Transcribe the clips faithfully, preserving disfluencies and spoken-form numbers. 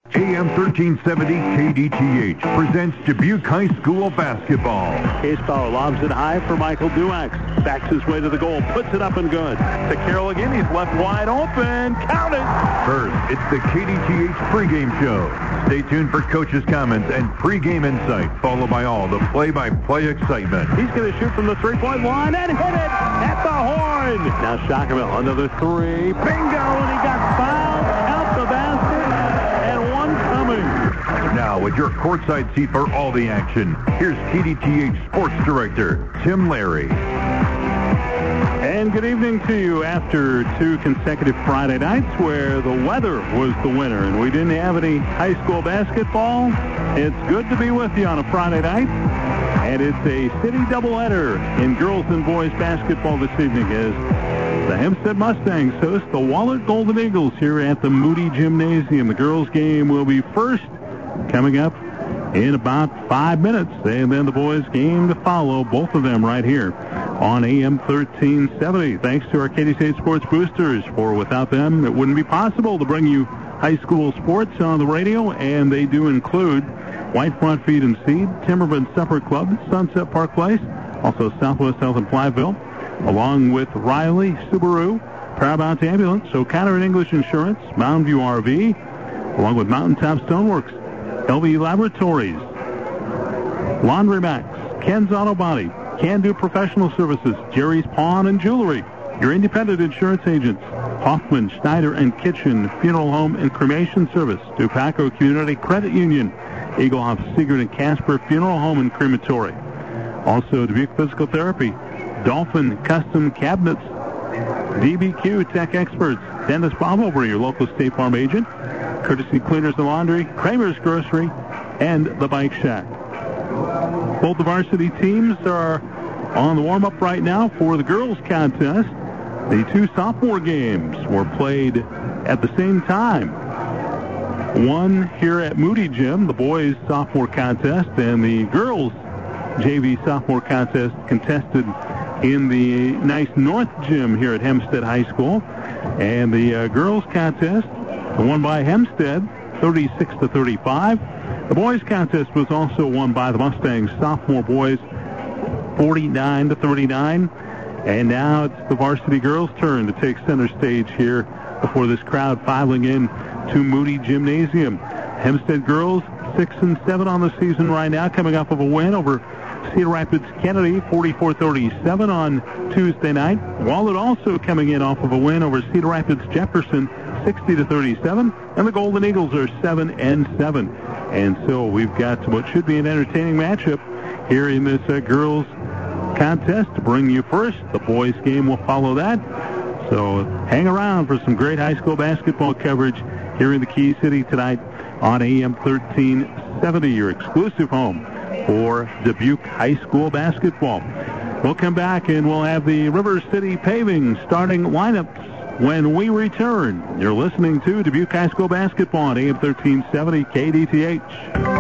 A M thirteen seventy K D T H presents Dubuque High School basketball. Case Power lobs it high for Michael Duax. Backs his way to the goal, puts it up and good. To Carroll again, he's left wide open. Count it! First, it's the K D T H pregame show. Stay tuned for coaches' comments and pregame insight, followed by all the play-by-play excitement. He's going to shoot from the three-point line and hit it at the horn. Now Shockerville, another three. Bingo! And he got fouled. Count the basket. And one coming. Now, with your courtside seat for all the action, here's K D T H Sports Director Tim Larry. And good evening to you after two consecutive Friday nights where the weather was the winner and we didn't have any high school basketball. It's good to be with you on a Friday night. And it's a city doubleheader in girls and boys basketball this evening as the Hempstead Mustangs host the Wahlert Golden Eagles here at the Moody Gymnasium. The girls game will be first coming up in about five minutes. And then the boys game to follow, both of them right here on A M thirteen seventy. Thanks to our K D T H Sports Boosters, for without them it wouldn't be possible to bring you high school sports on the radio, and they do include White Front Feed and Seed, Timberman Supper Club, Sunset Park Place, also Southwest Health in Blytheville, along with Riley Subaru, Paramount Ambulance, O'Connor and English Insurance, Mountain View R V, along with Mountaintop Stoneworks, L V Laboratories, Laundry Max, Ken's Auto Body, Can Do Professional Services, Jerry's Pawn and Jewelry, your independent insurance agents, Hoffman, Schneider and Kitchen, Funeral Home and Cremation Service, Dupaco Community Credit Union, Eaglehoff, Sigurd and Casper Funeral Home and Crematory. Also, Dubuque Physical Therapy, Dolphin Custom Cabinets, D B Q Tech Experts, Dennis Bobover, your local State Farm agent, Courtesy Cleaners and Laundry, Kramer's Grocery, and the Bike Shack. Both the varsity teams are on the warm-up right now for the girls' contest. The two sophomore games were played at the same time. One here at Moody Gym, the boys' sophomore contest, and the girls' J V sophomore contest contested in the nice North Gym here at Hempstead High School. And the uh, girls' contest won by Hempstead, thirty-six to thirty-five. The boys' contest was also won by the Mustangs sophomore boys, forty-nine to thirty-nine. And now it's the varsity girls' turn to take center stage here before this crowd filing in to Moody Gymnasium. Hempstead girls six and seven on the season right now, coming off of a win over Cedar Rapids Kennedy, forty-four thirty-seven on Tuesday night. Wahlert also coming in off of a win over Cedar Rapids Jefferson, sixty to thirty-seven, and the Golden Eagles are seven and seven. And so we've got what should be an entertaining matchup here in this uh, girls contest to bring you first. The boys game will follow that. So hang around for some great high school basketball coverage here in the Key City tonight on A M thirteen seventy, your exclusive home for Dubuque High School basketball. We'll come back and we'll have the River City Paving starting lineups when we return. You're listening to Dubuque High School basketball on A M thirteen seventy K D T H.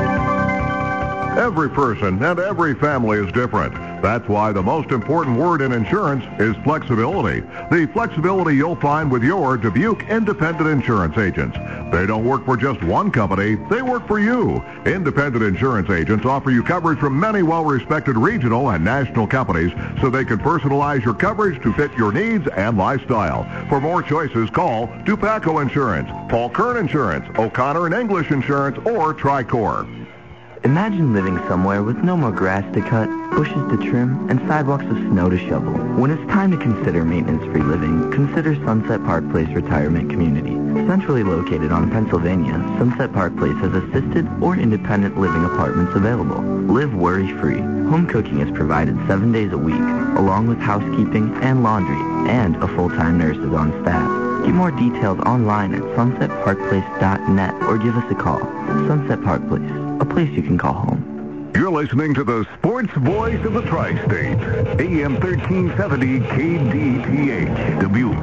Every person and every family is different. That's why the most important word in insurance is flexibility. The flexibility you'll find with your Dubuque independent insurance agents. They don't work for just one company. They work for you. Independent insurance agents offer you coverage from many well-respected regional and national companies so they can personalize your coverage to fit your needs and lifestyle. For more choices, call Dupaco Insurance, Paul Kern Insurance, O'Connor and English Insurance, or Tricor. Imagine living somewhere with no more grass to cut, bushes to trim, and sidewalks of snow to shovel. When it's time to consider maintenance-free living, consider Sunset Park Place Retirement Community. Centrally located on Pennsylvania, Sunset Park Place has assisted or independent living apartments available. Live worry-free. Home cooking is provided seven days a week, along with housekeeping and laundry, and a full-time nurse is on staff. Get more details online at sunset park place dot net or give us a call. Sunset Park Place, a place you can call home. You're listening to the sports voice of the Tri-State, A M thirteen seventy K D T H, Dubuque.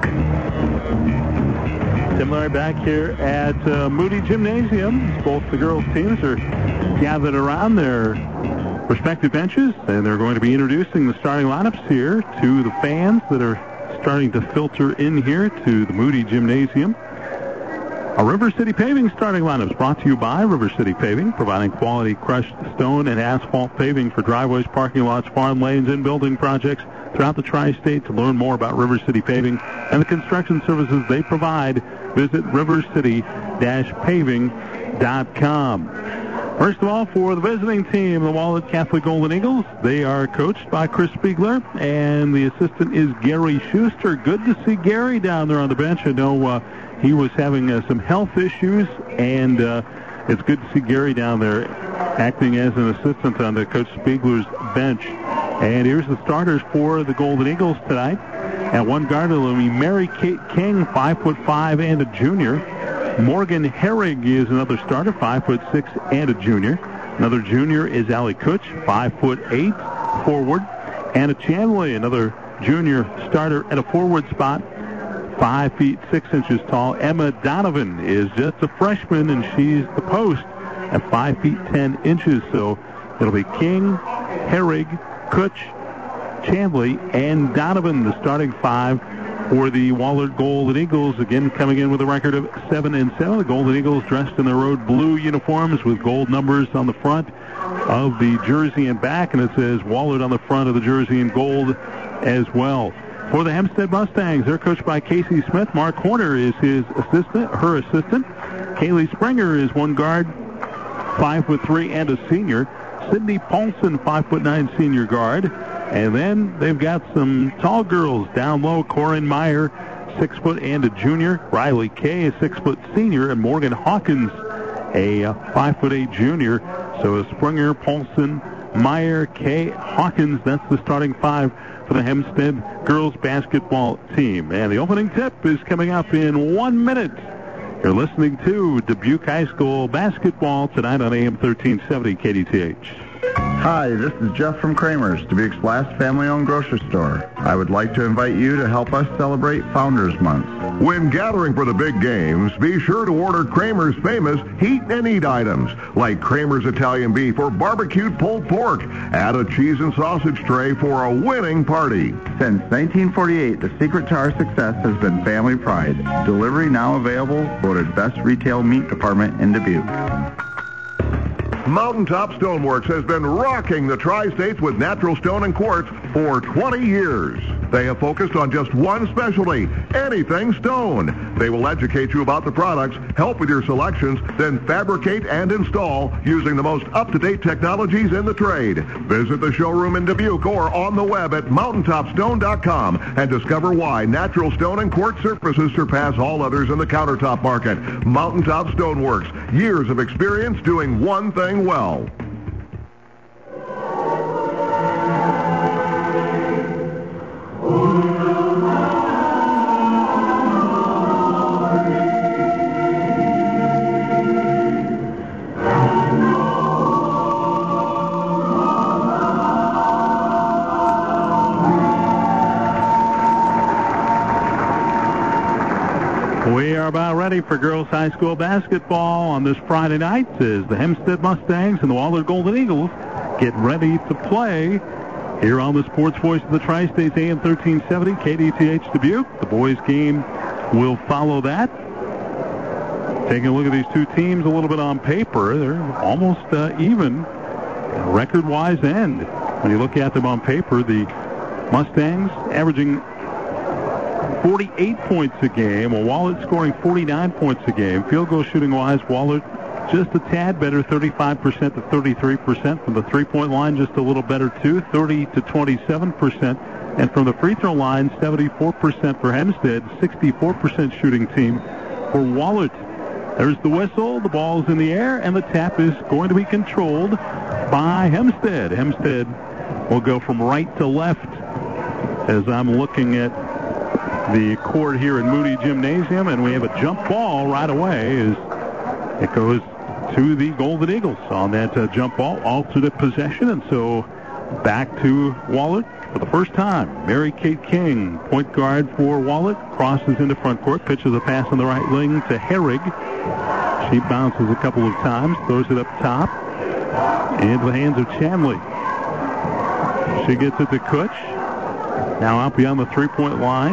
Similar back here at uh, Moody Gymnasium. Both the girls' teams are gathered around their respective benches, and they're going to be introducing the starting lineups here to the fans that are starting to filter in here to the Moody Gymnasium. A River City Paving starting lineup is brought to you by River City Paving, providing quality crushed stone and asphalt paving for driveways, parking lots, farm lanes, and building projects throughout the tri-state. To learn more about River City Paving and the construction services they provide, visit river city dash paving dot com. First of all, for the visiting team, the Wahlert Catholic Golden Eagles, they are coached by Chris Spiegler, and the assistant is Gary Schuster. Good to see Gary down there on the bench. I know uh, he was having uh, some health issues, and uh, it's good to see Gary down there acting as an assistant on the Coach Spiegler's bench. And here's the starters for the Golden Eagles tonight. At one guard, it'll be Mary Kate King, five foot five and a junior. Morgan Herrig is another starter, five foot six and a junior. Another junior is Allie Kutch, five foot eight, forward. Anna Chamley, another junior starter at a forward spot, five feet six inches tall. Emma Donovan is just a freshman, and she's the post at five feet ten inches. So it'll be King, Herrig, Kutch, Chamley, and Donovan, the starting five for the Wahlert Golden Eagles. Again, coming in with a record of seven and seven. The Golden Eagles dressed in their road blue uniforms with gold numbers on the front of the jersey and back, and it says Wahlert on the front of the jersey in gold as well. For the Hempstead Mustangs, they're coached by Casey Smith. Mark Horner is his assistant, her assistant. Kaylee Springer is one guard, five foot three and a senior. Sydney Paulson, five foot nine senior guard. And then they've got some tall girls down low. Corinne Meyer, six foot and a junior. Riley Kay, a six foot senior, and Morgan Hawkins, a five foot eight junior. So Springer, Paulson, Meyer, Kay, Hawkins. That's the starting five for the Hempstead girls basketball team. And the opening tip is coming up in one minute. You're listening to Dubuque High School basketball tonight on A M thirteen seventy K D T H. Hi, this is Jeff from Kramer's, Dubuque's last family-owned grocery store. I would like to invite you to help us celebrate Founders Month. When gathering for the big games, be sure to order Kramer's famous Heat and Eat items, like Kramer's Italian beef or barbecued pulled pork. Add a cheese and sausage tray for a winning party. Since nineteen forty-eight, the secret to our success has been family pride. Delivery now available, voted best retail meat department in Dubuque. Mountaintop Stoneworks has been rocking the Tri-States with natural stone and quartz for twenty years. They have focused on just one specialty, anything stone. They will educate you about the products, help with your selections, then fabricate and install using the most up-to-date technologies in the trade. Visit the showroom in Dubuque or on the web at mountaintop stone dot com and discover why natural stone and quartz surfaces surpass all others in the countertop market. Mountaintop Stoneworks, years of experience doing one thing well. We are about ready for girls high school basketball on this Friday night as the Hempstead Mustangs and the Wahlert Golden Eagles get ready to play here on the Sports Voice of the Tri-States, A M thirteen seventy, K D T H Dubuque. The boys' game will follow that. Taking a look at these two teams a little bit on paper, they're almost uh, even record-wise end. When you look at them on paper, the Mustangs averaging forty-eight points a game, while Wahlert scoring forty-nine points a game. Field goal shooting-wise, Wahlert just a tad better, thirty-five percent to thirty-three percent. From the three-point line, just a little better, too, thirty to twenty-seven percent. And from the free throw line, seventy-four percent for Hempstead, sixty-four percent shooting team for Wahlert. There's the whistle, the ball's in the air, and the tap is going to be controlled by Hempstead. Hempstead will go from right to left as I'm looking at the court here in Moody Gymnasium, and we have a jump ball right away as it goes to the Golden Eagles on that uh, jump ball, alternate possession, and so back to Wahlert for the first time. Mary Kate King, point guard for Wahlert, crosses into front court, pitches a pass on the right wing to Herrig. She bounces a couple of times, throws it up top into the hands of Chamley. She gets it to Kutch. Now out beyond the three-point line.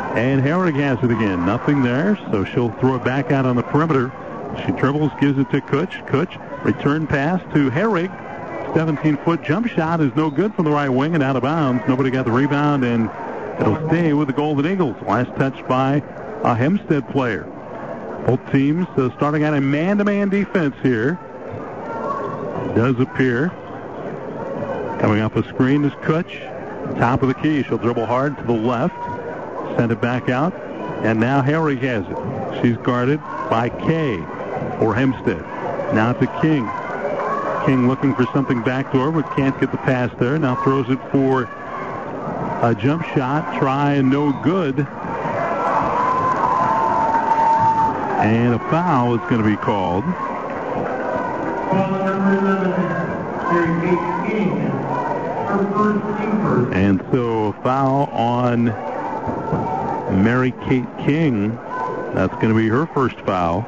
And Herrig has it again. Nothing there, so she'll throw it back out on the perimeter. She dribbles, gives it to Kutch. Kutch, return pass to Herrig. seventeen-foot jump shot is no good from the right wing and out of bounds. Nobody got the rebound, and it'll stay with the Golden Eagles. Last touch by a Hempstead player. Both teams uh, starting out a man-to-man defense here. Does appear. Coming off a screen is Kutch. Top of the key. She'll dribble hard to the left. Send it back out. And now Herrig has it. She's guarded by Kay for Hempstead. Now to King. King looking for something backdoor, but can't get the pass there. Now throws it for a jump shot. Try and no good. And a foul is going to be called. And so a foul on Mary Kate King. That's going to be her first foul.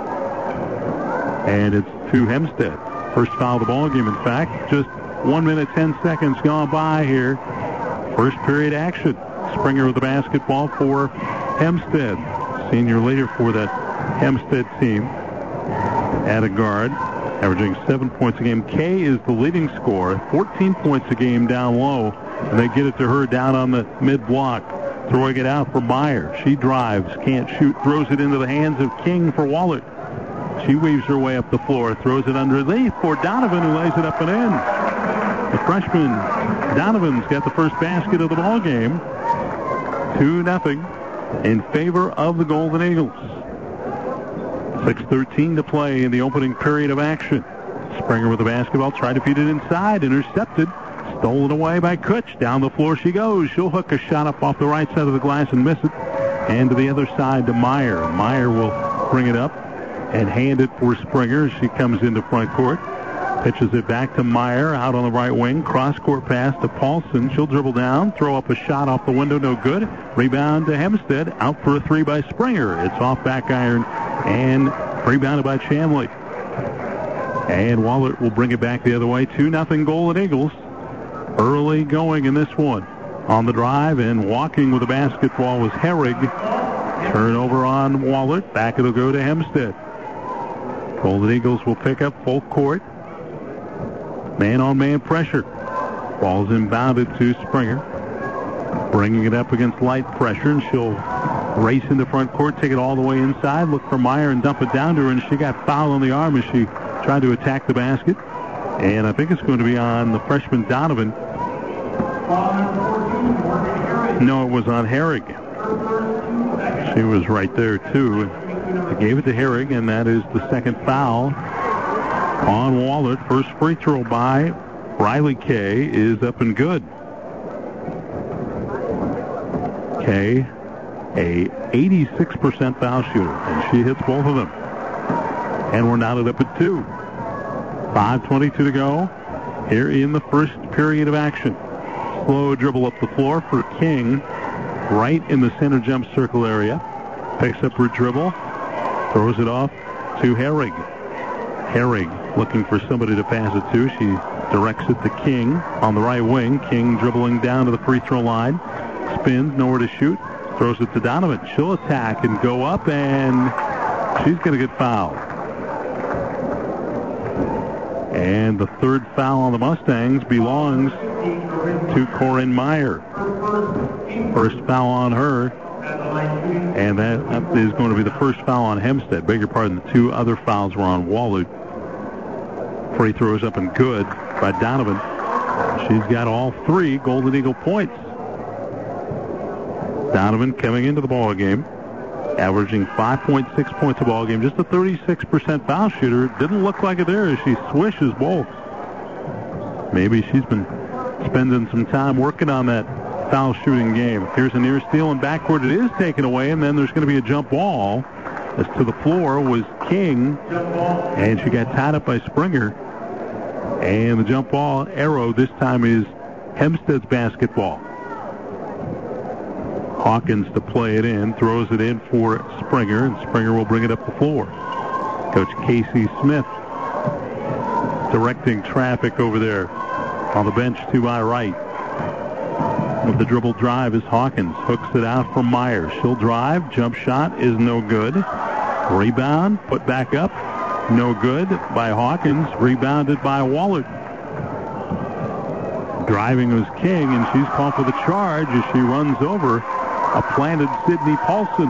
And it's to Hempstead. First foul of the ball game, in fact. Just one minute, ten seconds gone by here. First period action. Springer with the basketball for Hempstead. Senior leader for that Hempstead team at a guard, averaging seven points a game. Kay is the leading scorer, fourteen points a game down low, and they get it to her down on the mid-block. Throwing it out for Meyer. She drives, can't shoot, throws it into the hands of King for Wahlert. She weaves her way up the floor, throws it underneath for Donovan, who lays it up and in. The freshman Donovan's got the first basket of the ball game. two nothing in favor of the Golden Eagles. six thirteen to play in the opening period of action. Springer with the basketball, tried to feed it inside, intercepted, stolen away by Kutch. Down the floor she goes. She'll hook a shot up off the right side of the glass and miss it. And to the other side to Meyer. Meyer will bring it up and hand it for Springer as she comes into front court. Pitches it back to Meyer out on the right wing. Cross-court pass to Paulson. She'll dribble down, throw up a shot off the window, no good. Rebound to Hempstead. Out for a three by Springer. It's off back iron and rebounded by Chamley. And Wahlert will bring it back the other way. two nothing Golden Eagles. Early going in this one. On the drive and walking with the basketball was Herrig. Turnover on Wahlert. Back it'll go to Hempstead. Golden Eagles will pick up full court. Man-on-man pressure. Ball's inbounded to Springer. Bringing it up against light pressure, and she'll race into front court, take it all the way inside, look for Meyer and dump it down to her, and she got fouled on the arm as she tried to attack the basket. And I think it's going to be on the freshman Donovan. No, it was on Herrig. She was right there, too. They gave it to Herrig, and that is the second foul on Wahlert. First free throw by Riley Kay is up and good. Kay, a eighty-six percent foul shooter, and she hits both of them. And we're knotted up at two. five twenty-two to go here in the first period of action. Slow dribble up the floor for King, right in the center jump circle area. Picks up her dribble, throws it off to Herrig. Herrig looking for somebody to pass it to. She directs it to King on the right wing. King dribbling down to the free throw line. Spins, nowhere to shoot. Throws it to Donovan. She'll attack and go up, and she's going to get fouled. And the third foul on the Mustangs belongs to Corinne Meyer. First foul on her. And that is going to be the first foul on Hempstead. Beg your pardon, the two other fouls were on Wahlert. Free throws up and good by Donovan. She's got all three Golden Eagle points. Donovan coming into the ball game, averaging five point six points a ball game. Just a thirty-six percent foul shooter. Didn't look like it there as she swishes both. Maybe she's been spending some time working on that foul shooting game. Here's a near steal and backcourt. It is taken away, and then there's going to be a jump ball. As to the floor was King, and she got tied up by Springer. And the jump ball arrow this time is Hempstead's basketball. Hawkins to play it in, throws it in for Springer, and Springer will bring it up the floor. Coach Casey Smith directing traffic over there on the bench to my right. with the dribble drive is Hawkins. Hooks it out for Meyer. She'll drive. Jump shot is no good. Rebound, put back up. No good by Hawkins. Rebounded by Wahlert. Driving was King, and she's called for the charge as she runs over a planted Sydney Paulson.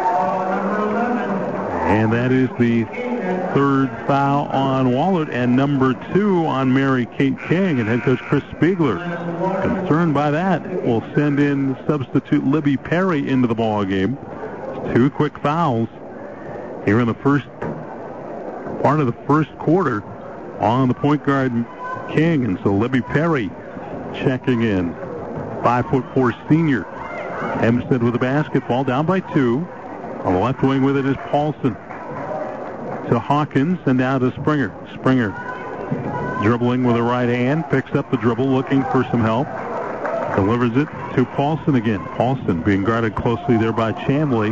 And that is the third foul on Wahlert and number two on Mary Kate King. And head coach Chris Spiegler, concerned by that, will send in substitute Libby Perry into the ball game. Two quick fouls here in the first part of the first quarter on the point guard King. And so Libby Perry checking in. Five foot four senior. Hempstead with the basketball, down by two. On the left wing with it is Paulson. To Hawkins and now to Springer. Springer dribbling with the right hand, picks up the dribble, looking for some help. Delivers it to Paulson again. Paulson being guarded closely there by Chamblee.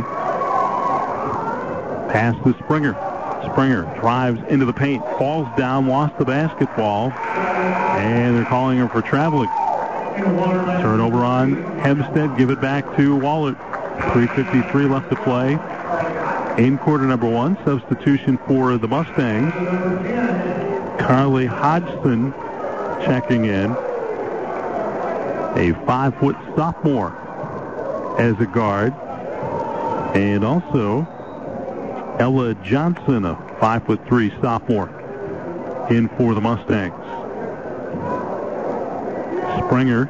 Pass to Springer. Springer drives into the paint, falls down, lost the basketball, and they're calling her for traveling. Turnover on Hempstead. Give it back to Wahlert. three fifty-three left to play in quarter number one. Substitution for the Mustangs. Carly Hodgson checking in. A five-foot sophomore as a guard. And also Ella Johnson, a five foot three sophomore, in for the Mustangs. Springer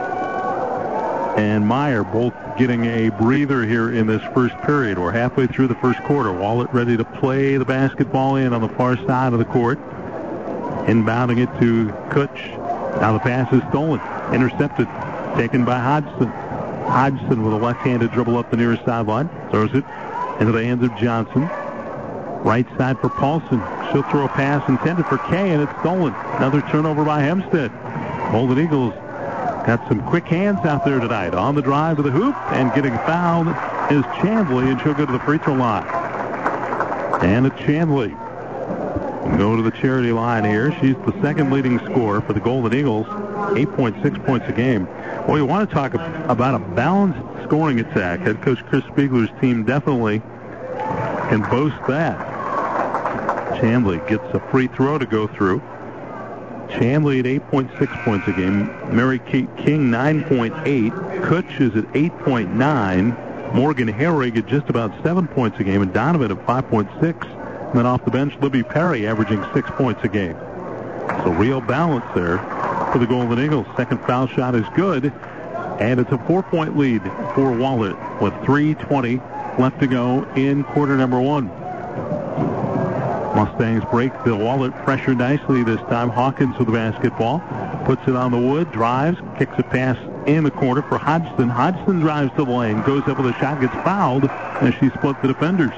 and Meyer both getting a breather here in this first period. We're halfway through the first quarter. Wahlert ready to play the basketball in on the far side of the court. Inbounding it to Kutch. Now the pass is stolen. Intercepted. Taken by Hodgson. Hodgson with a left-handed dribble up the near sideline. Throws it into the hands of Johnson. Right side for Paulson. She'll throw a pass intended for Kay, and it's stolen. Another turnover by Hempstead. Golden Eagles got some quick hands out there tonight. On the drive to the hoop, and getting fouled is Chamblee, and she'll go to the free throw line. And it's Chamblee. Go to the charity line here. She's the second leading scorer for the Golden Eagles. eight point six points a game. Well, you want to talk about a balanced scoring attack. Head coach Chris Spiegler's team definitely can boast that. Chamblee gets a free throw to go through. Chamblee at eight point six points a game. Mary Kate King, nine point eight. Kutch is at eight point nine. Morgan Herrig at just about seven points a game. And Donovan at five point six. And then off the bench, Libby Perry averaging six points a game. So real balance there for the Golden Eagles. Second foul shot is good. And it's a four-point lead for Wahlert with three twenty left to go in quarter number one. Mustangs break the Wahlert pressure nicely this time. Hawkins with the basketball. Puts it on the wood, drives, kicks a pass in the corner for Hodgson. Hodgson drives to the lane, goes up with a shot, gets fouled as she split the defenders.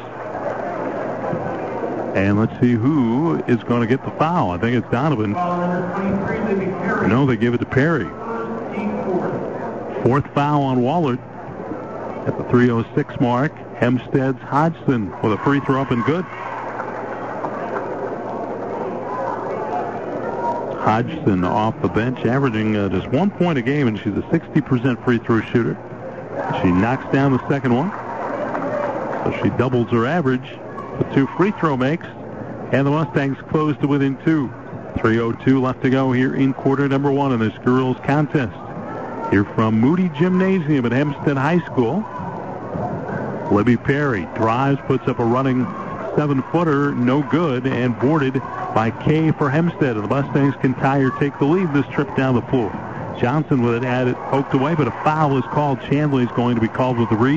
And let's see who is going to get the foul. I think it's Donovan. No, they give it to Perry. Fourth foul on Wahlert at the three oh six mark. Hempstead's Hodgson with a free throw up and good. Hodgson off the bench, averaging uh, just one point a game, and she's a sixty percent free throw shooter. She knocks down the second one, so she doubles her average. The two free throw makes, and the Mustangs close to within two. three oh two left to go here in quarter number one in this girls contest. Here from Moody Gymnasium at Hempstead High School. Libby Perry drives, puts up a running seven-footer, no good, and boarded by Kay for Hempstead. And the Mustangs can tie or take the lead this trip down the floor. Johnson with it, had it poked away, but a foul is called. Chamblee is going to be called with the reach.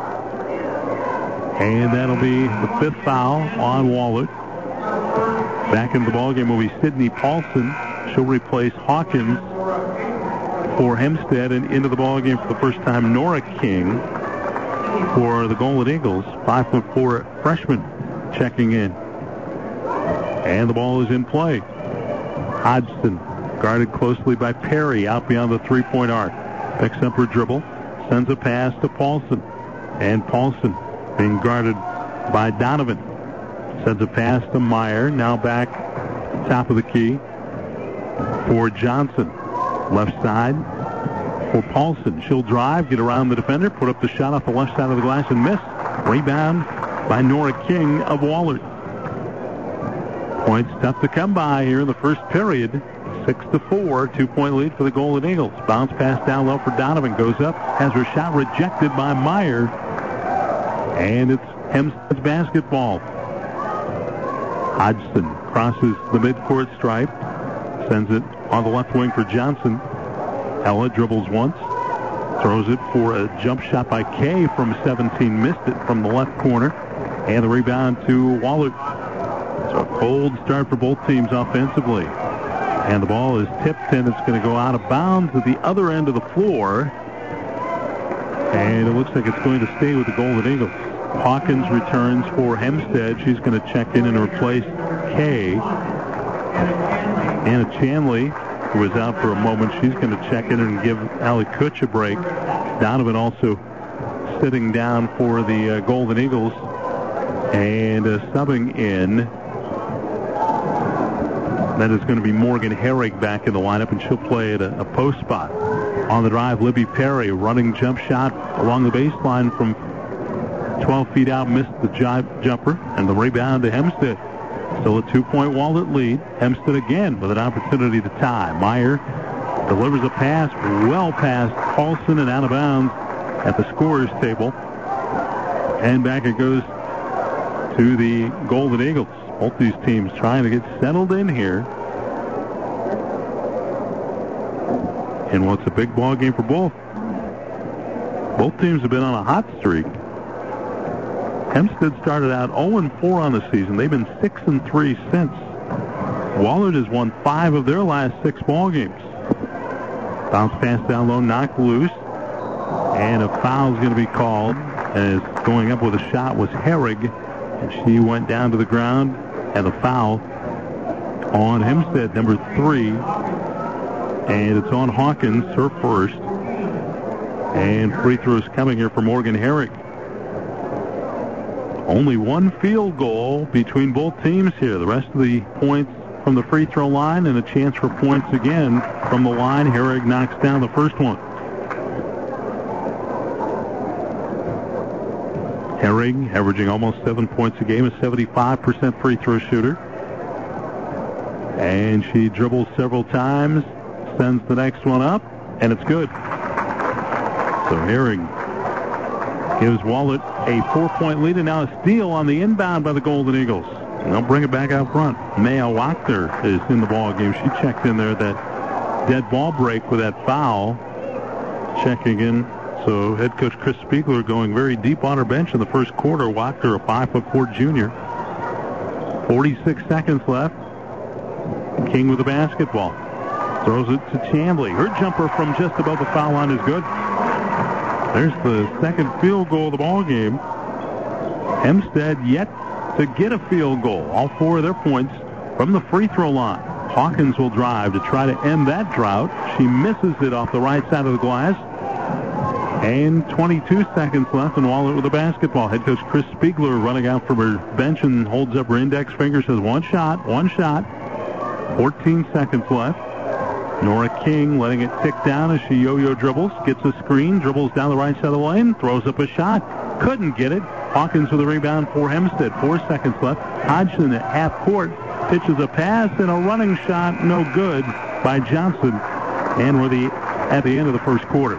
And that'll be the fifth foul on Wahlert. Back into the ballgame will be Sydney Paulson. She'll replace Hawkins for Hempstead, and into the ballgame for the first time, Nora King for the Golden Eagles. Five foot four freshman checking in. And the ball is in play. Hodgson guarded closely by Perry out beyond the three-point arc. Picks up her dribble, sends a pass to Paulson. And Paulson being guarded by Donovan. Sends a pass to Meyer. Now back top of the key for Johnson. Left side for Paulson. She'll drive, get around the defender, put up the shot off the left side of the glass and miss. Rebound by Nora King of Wahlert. Points tough to come by here in the first period. Six to four, two-point lead for the Golden Eagles. Bounce pass down low for Donovan. Goes up, has her shot rejected by Meyer. And it's Hempstead's basketball. Hodgson crosses the midcourt stripe. Sends it on the left wing for Johnson. Ella dribbles once. Throws it for a jump shot by Kay from seventeen. Missed it from the left corner. And the rebound to Wahlert. So a cold start for both teams offensively. And the ball is tipped, and it's going to go out of bounds at the other end of the floor. And it looks like it's going to stay with the Golden Eagles. Hawkins returns for Hempstead. She's going to check in and replace Kay. Anna Chanley, who was out for a moment, she's going to check in and give Allie Kutch a break. Donovan also sitting down for the uh, Golden Eagles. And uh, subbing in, that is going to be Morgan Herrig back in the lineup, and she'll play at a, a post spot. On the drive, Libby Perry, running jump shot along the baseline from twelve feet out, missed the jive jumper, and the rebound to Hempstead. Still a two-point Wahlert lead. Hempstead again with an opportunity to tie. Meyer delivers a pass well past Paulson and out of bounds at the scorer's table. And back it goes to the Golden Eagles. Both these teams trying to get settled in here. And what's a big ball game for both. Both teams have been on a hot streak. Hempstead started out oh and four on the season. They've been six and three since. Wahlert has won five of their last six ball games. Bounce pass down low, knocked loose. And a foul is going to be called. As going up with a shot was Herrig. And she went down to the ground. And a foul on Hempstead, number three. And it's on Hawkins, her first. And free throws coming here for Morgan Herrig. Only one field goal between both teams here. The rest of the points from the free throw line and a chance for points again from the line. Herrig knocks down the first one. Herrig, averaging almost seven points a game, a seventy-five percent free throw shooter. And she dribbles several times, sends the next one up, and it's good. So Herrig gives Wahlert a four-point lead, and now a steal on the inbound by the Golden Eagles. And they'll bring it back out front. Maya Wachter is in the ball game. She checked in there that dead ball break with that foul. Checking in. So head coach Chris Spiegler going very deep on her bench in the first quarter. Wachter, a five foot four junior. forty-six seconds left. King with the basketball. Throws it to Chambly. Her jumper from just above the foul line is good. There's the second field goal of the ball game. Hempstead yet to get a field goal. All four of their points from the free throw line. Hawkins will drive to try to end that drought. She misses it off the right side of the glass. And twenty-two seconds left, and Wahlert with the basketball. Head coach Chris Spiegler running out from her bench and holds up her index finger, says one shot, one shot. fourteen seconds left. Nora King letting it tick down as she yo-yo dribbles, gets a screen, dribbles down the right side of the lane, throws up a shot. Couldn't get it. Hawkins with a rebound for Hempstead. Four seconds left. Hodgson at half court pitches a pass and a running shot, no good by Johnson. And we're the, at the end of the first quarter.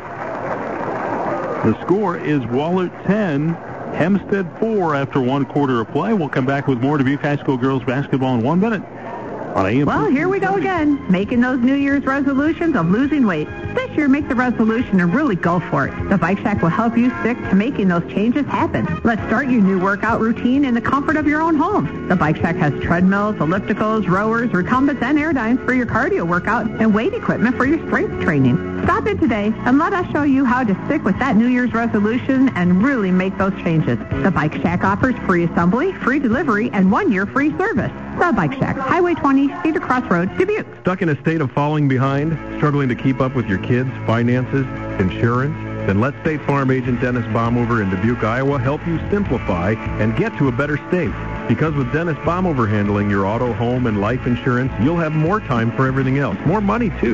The score is Wahlert ten, Hempstead four after one quarter of play. We'll come back with more Dubuque High School girls basketball in one minute. Well, here we go again, making those New Year's resolutions of losing weight. This year, make the resolution and really go for it. The Bike Shack will help you stick to making those changes happen. Let's start your new workout routine in the comfort of your own home. The Bike Shack has treadmills, ellipticals, rowers, recumbents, and airdynes for your cardio workout and weight equipment for your strength training. Stop in today and let us show you how to stick with that New Year's resolution and really make those changes. The Bike Shack offers free assembly, free delivery, and one-year free service. The Bike Shack, Highway twenty, Cedar Cross Road, Dubuque. Stuck in a state of falling behind? Struggling to keep up with your kids, finances, insurance? Then let State Farm agent Dennis Baumhover in Dubuque, Iowa help you simplify and get to a better state. Because with Dennis Baumhover handling your auto, home, and life insurance, you'll have more time for everything else. More money, too.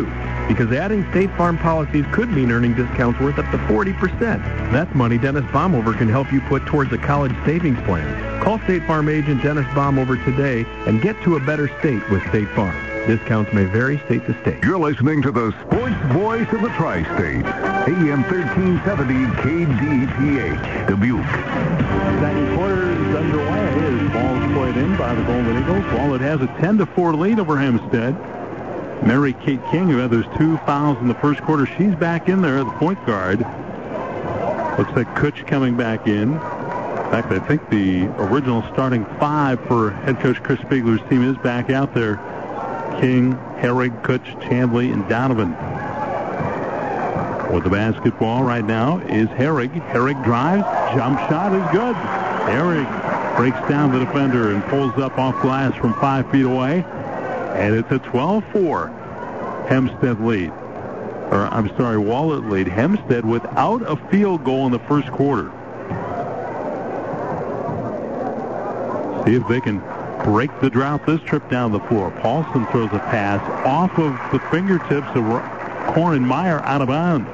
Because adding State Farm policies could mean earning discounts worth up to forty percent. That's money Dennis Baumhover can help you put towards a college savings plan. Call State Farm agent Dennis Baumhover today and get to a better state with State Farm. Discounts may vary state to state. You're listening to the sports voice of the Tri-State, A M thirteen seventy K D T H, Dubuque. Second quarter is underway. His ball's played in by the Golden Eagles. Wahlert has a ten to four lead over Hempstead. Mary Kate King, who had those two fouls in the first quarter, she's back in there at the point guard. Looks like Kutch coming back in. In fact, I think the original starting five for head coach Chris Spiegler's team is back out there. King, Herrig, Kutch, Chandley, and Donovan. With the basketball right now is Herrig. Herrig drives. Jump shot is good. Herrig breaks down the defender and pulls up off glass from five feet away. And it's a twelve four Hempstead lead. Or, I'm sorry, Wahlert lead. Hempstead without a field goal in the first quarter. See if they can break the drought this trip down the floor. Paulson throws a pass off of the fingertips of Corin Meyer out of bounds.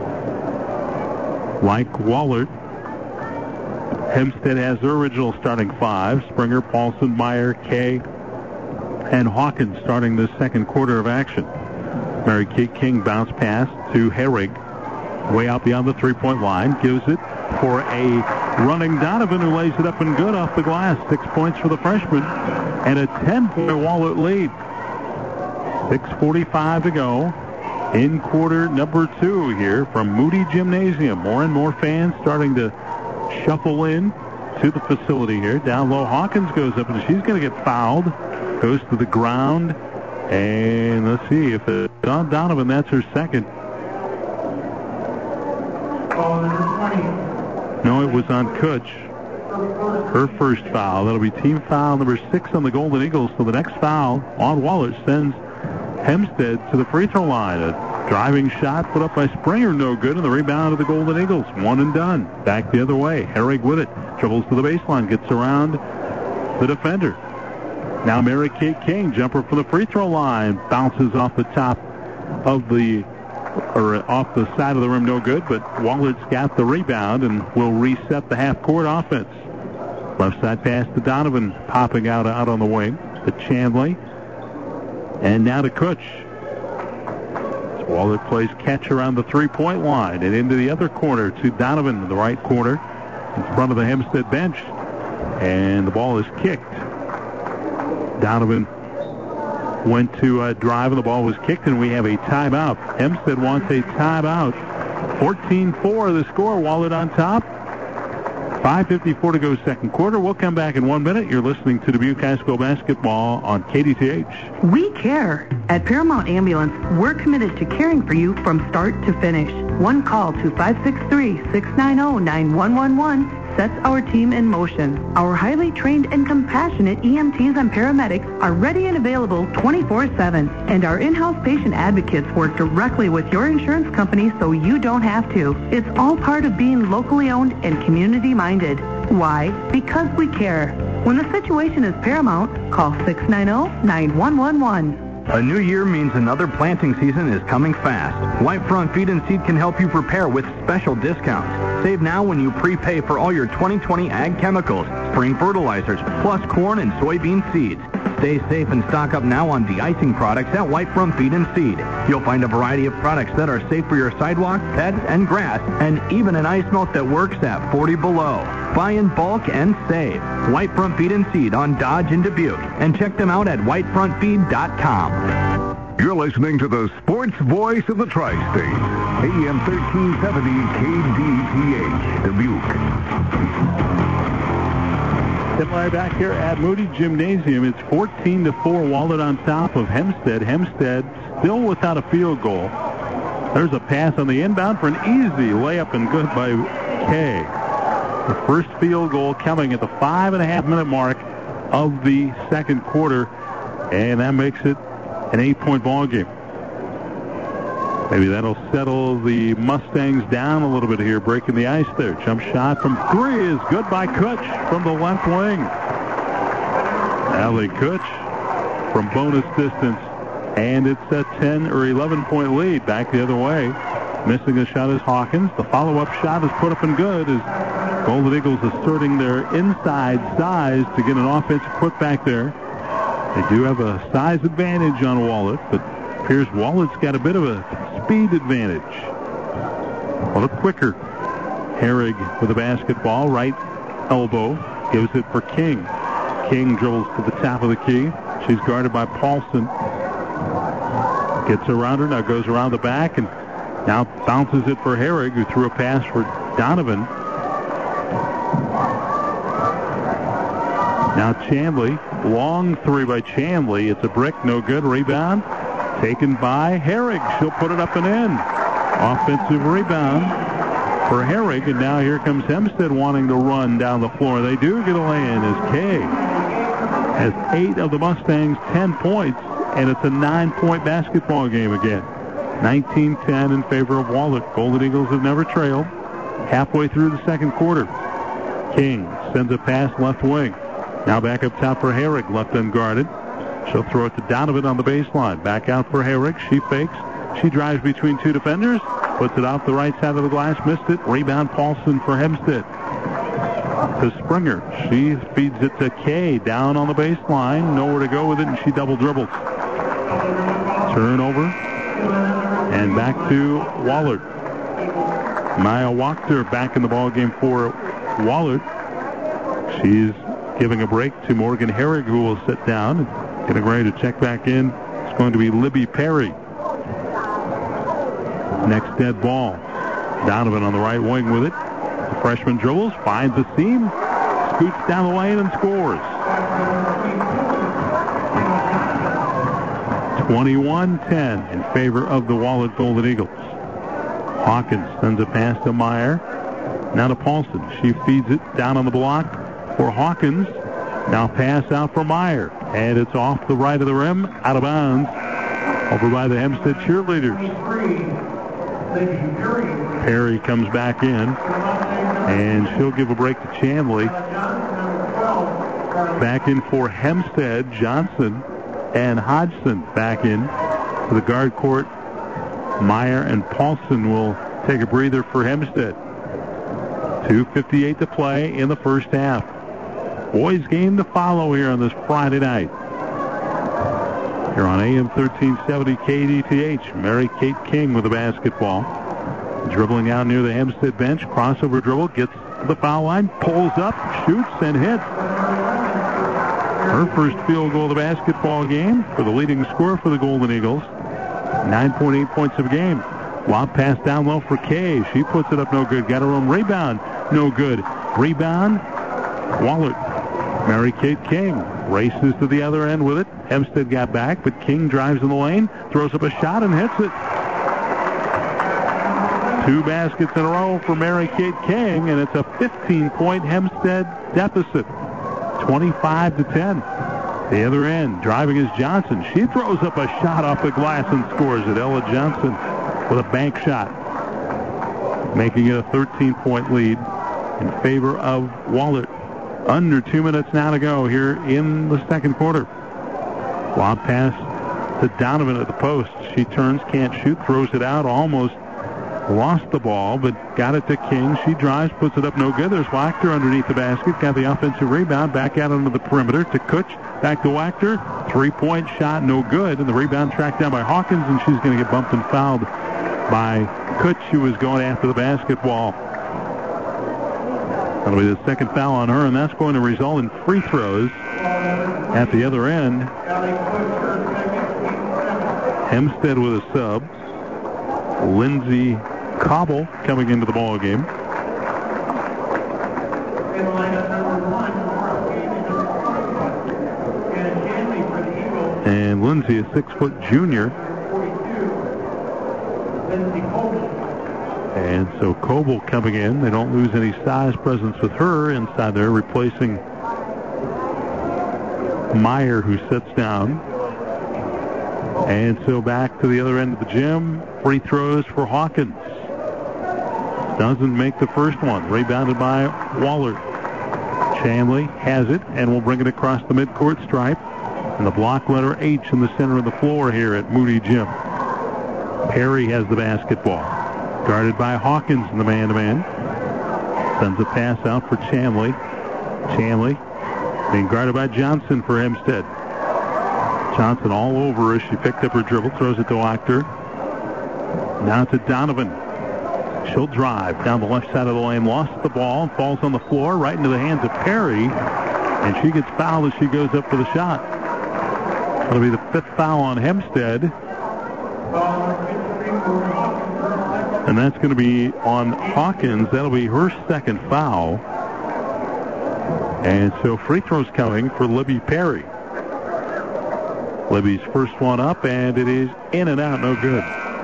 Like Wahlert, Hempstead has their original starting five. Springer, Paulson, Meyer, Kay, and Hawkins starting the second quarter of action. Mary Kate King bounce pass to Herrig. Way out beyond the three-point line. Gives it for a running Donovan, who lays it up and good off the glass. Six points for the freshman. And a ten-point Wahlert lead. six forty-five to go in quarter number two here from Moody Gymnasium. More and more fans starting to shuffle in to the facility here. Down low, Hawkins goes up, and she's going to get fouled. Goes to the ground. And let's see if it's on Donovan. That's her second. No, it was on Kutch. Her first foul. That'll be team foul number six on the Golden Eagles. So the next foul on Wahlert sends Hempstead to the free throw line. A driving shot put up by Springer, no good, and the rebound of the Golden Eagles. One and done. Back the other way. Herrig with it. Dribbles to the baseline. Gets around the defender. Now Mary Kate King, jumper from the free throw line. Bounces off the top of the, or off the side of the rim, no good, but Wahlert's got the rebound and will reset the half-court offense. Left side pass to Donovan, popping out, out on the wing to Chandley. And now to Kutch. Wahlert plays catch around the three-point line and into the other corner to Donovan in the right corner in front of the Hempstead bench. And the ball is kicked. Donovan went to uh, drive, and the ball was kicked, and we have a timeout. Hempstead wants a timeout. fourteen four the score. Wahlert on top. five fifty-four to go second quarter. We'll come back in one minute. You're listening to Dubuque High School basketball on K D T H. We care. At Paramount Ambulance, we're committed to caring for you from start to finish. One call to five six three, six nine zero, nine one one one sets our team in motion. Our highly trained and compassionate E M Ts and paramedics are ready and available twenty-four seven. And our in-house patient advocates work directly with your insurance company so you don't have to. It's all part of being locally owned and community-minded. Why? Because we care. When the situation is paramount, call six nine zero, nine one one one. A new year means another planting season is coming fast. White Front Feed and Seed can help you prepare with special discounts. Save now when you prepay for all your twenty twenty ag chemicals, spring fertilizers, plus corn and soybean seeds. Stay safe and stock up now on de-icing products at White Front Feed and Seed. You'll find a variety of products that are safe for your sidewalk, pets, and grass, and even an ice melt that works at forty below. Buy in bulk and save. White Front Feed and Seed on Dodge and Dubuque. And check them out at white front feed dot com. You're listening to the sports voice of the Tri-State, A M thirteen seventy K D T H, Dubuque. Right back here at Moody Gymnasium. It's fourteen to four. Wahlert on top of Hempstead. Hempstead still without a field goal. There's a pass on the inbound for an easy layup and good by Kay. The first field goal coming at the five and a half minute mark of the second quarter, and that makes it an eight-point ball game. Maybe that'll settle the Mustangs down a little bit here, breaking the ice there. Jump shot from three is good by Kutch from the left wing. Allie Kutch from bonus distance And it's a ten or eleven point lead back the other way. Missing a shot is Hawkins. The follow-up shot is put up and good as Golden Eagles asserting their inside size to get an offensive putback there. They do have a size advantage on Wahlert, but appears Wallert's got a bit of a speed advantage. A little quicker. Herrig with the basketball, right elbow, gives it for King. King dribbles to the top of the key. She's guarded by Paulson. Gets around her, now goes around the back, and now bounces it for Herrig, who threw a pass for Donovan. Now Chambly, long three by Chambly. It's a brick, no good. Rebound taken by Herrig. She'll put it up and in. Offensive rebound for Herrig, and now here comes Hempstead wanting to run down the floor. They do get a lay-in as Kay has eight of the Mustangs' ten points, and it's a nine-point basketball game again. nineteen ten in favor of Wahlert. Golden Eagles have never trailed. Halfway through the second quarter, King sends a pass left wing. Now back up top for Herrig, left unguarded. She'll throw it to Donovan on the baseline. Back out for Herrig. She fakes. She drives between two defenders. Puts it off the right side of the glass. Missed it. Rebound Paulson for Hempstead. To Springer. She feeds it to Kay down on the baseline. Nowhere to go with it, and she double dribbles. Turnover. And back to Wahlert. Maya Wachter back in the ballgame for Wahlert. She's giving a break to Morgan Herrig, who will sit down. Getting ready to check back in. It's going to be Libby Perry. Next dead ball. Donovan on the right wing with it. The freshman dribbles, finds the seam, scoots down the lane and scores. twenty-one ten in favor of the Wahlert Golden Eagles. Hawkins sends a pass to Meyer. Now to Paulson. She feeds it down on the block for Hawkins. Now pass out for Meyer. And it's off the right of the rim, out of bounds, over by the Hempstead cheerleaders. Perry comes back in, and she'll give a break to Chambly. Back in for Hempstead, Johnson and Hodgson back in to the guard court. Meyer and Paulson will take a breather for Hempstead. two fifty-eight to play in the first half. Boys game to follow here on this Friday night. Here on A M thirteen seventy K D T H, Mary Kate King with the basketball. Dribbling out near the Hempstead bench. Crossover dribble, gets to the foul line, pulls up, shoots, and hits. Her first field goal of the basketball game for the leading scorer for the Golden Eagles. nine point eight points of a game. Lob pass down low for Kay. She puts it up, no good. Got her own rebound, no good. Rebound, Wahlert. Mary Kate King races to the other end with it. Hempstead got back, but King drives in the lane, throws up a shot, and hits it. Two baskets in a row for Mary Kate King, and it's a fifteen-point Hempstead deficit, twenty-five to ten. The other end, driving is Johnson. She throws up a shot off the glass and scores it. Ella Johnson with a bank shot, making it a thirteen-point lead in favor of Wahlert. Under two minutes now to go here in the second quarter. Lob pass to Donovan at the post. She turns, can't shoot, throws it out, almost lost the ball, but got it to King. She drives, puts it up, no good. There's Wachter underneath the basket, got the offensive rebound, back out onto the perimeter to Kutch, back to Wachter. Three-point shot, no good, and the rebound tracked down by Hawkins, and she's going to get bumped and fouled by Kutch, who was going after the basketball. That'll be the second foul on her, and that's going to result in free throws at the other end. Hempstead with a sub. Lindsay Cobble coming into the ball game. And Lindsay, a six-foot junior. And so Coble coming in. They don't lose any size presence with her inside there, replacing Meyer, who sits down. And so back to the other end of the gym. Free throws for Hawkins. Doesn't make the first one. Rebounded by Wahlert. Chambly has it and will bring it across the midcourt stripe. and the block letter H in the center of the floor here at Moody Gym. Perry has the basketball. Guarded by Hawkins in the man-to-man. Sends a pass out for Chamley. Chamley being guarded by Johnson for Hempstead. Johnson all over as she picked up her dribble, throws it to Wachter. Now to Donovan. She'll drive down the left side of the lane, lost the ball, and falls on the floor right into the hands of Perry, and she gets fouled as she goes up for the shot. That'll be the fifth foul on Hempstead. And that's going to be on Hawkins. That'll be her second foul. And so free throws coming for Libby Perry. Libby's first one up, and it is in and out, no good.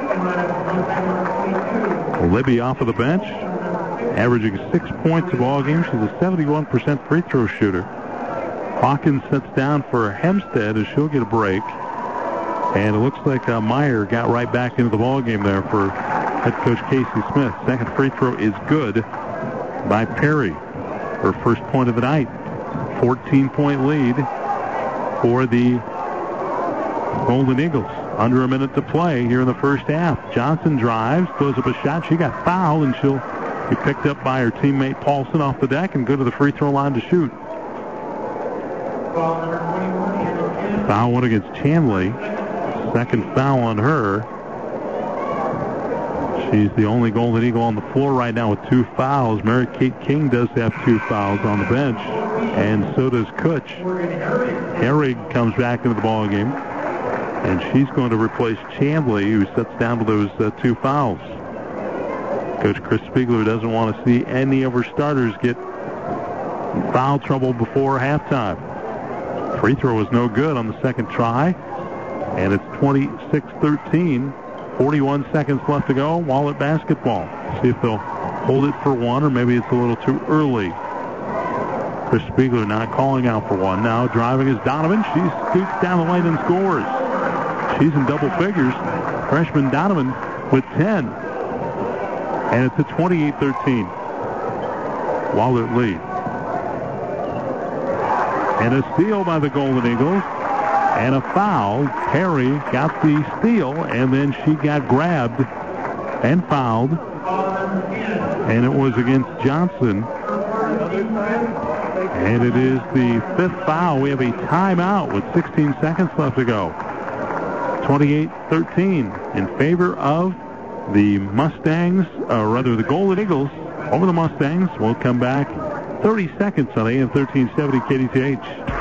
Libby off of the bench, averaging six points a ball game. She's a seventy-one percent free throw shooter. Hawkins sets down for Hempstead as she'll get a break. And it looks like uh, Meyer got right back into the ball game there for head coach Casey Smith. Second free throw is good by Perry. Her first point of the night. fourteen-point lead for the Golden Eagles. Under a minute to play here in the first half. Johnson drives, throws up a shot. She got fouled, and she'll be picked up by her teammate Paulson off the deck and go to the free throw line to shoot. Foul one against Chamley. Second foul on her. She's the only Golden Eagle on the floor right now with two fouls. Mary Kate King does have two fouls on the bench, and so does Kutch. Herrig comes back into the ball game, and she's going to replace Chamley, who sets down to those uh, two fouls. Coach Chris Spiegler doesn't want to see any of her starters get foul trouble before halftime. Free throw was no good on the second try, and it's twenty-six thirteen. forty-one seconds left to go. Wahlert basketball. See if they'll hold it for one, or maybe it's a little too early. Chris Spiegler not calling out for one. Now driving is Donovan. She scoots down the lane and scores. She's in double figures. Freshman Donovan with ten. And it's a twenty-eight thirteen. Wahlert lead. And a steal by the Golden Eagles. And a foul. Perry got the steal, and then she got grabbed and fouled. And it was against Johnson. And it is the fifth foul. We have a timeout with sixteen seconds left to go. twenty-eight thirteen in favor of the Mustangs, or rather the Golden Eagles over the Mustangs. We'll come back thirty seconds on A M thirteen seventy K D T H.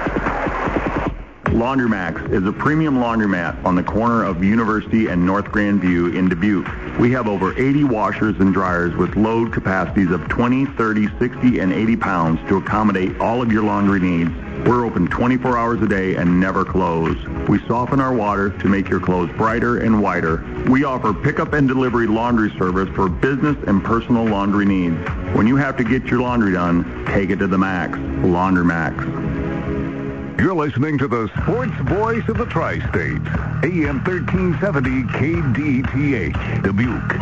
Laundromax is a premium laundromat on the corner of University and North Grandview in Dubuque. We have over eighty washers and dryers with load capacities of twenty, thirty, sixty, and eighty pounds to accommodate all of your laundry needs. We're open twenty-four hours a day and never close. We soften our water to make your clothes brighter and whiter. We offer pickup and delivery laundry service for business and personal laundry needs. When you have to get your laundry done, take it to the max. Laundromax. You're listening to the sports voice of the Tri-State, A M thirteen seventy K D T H, Dubuque.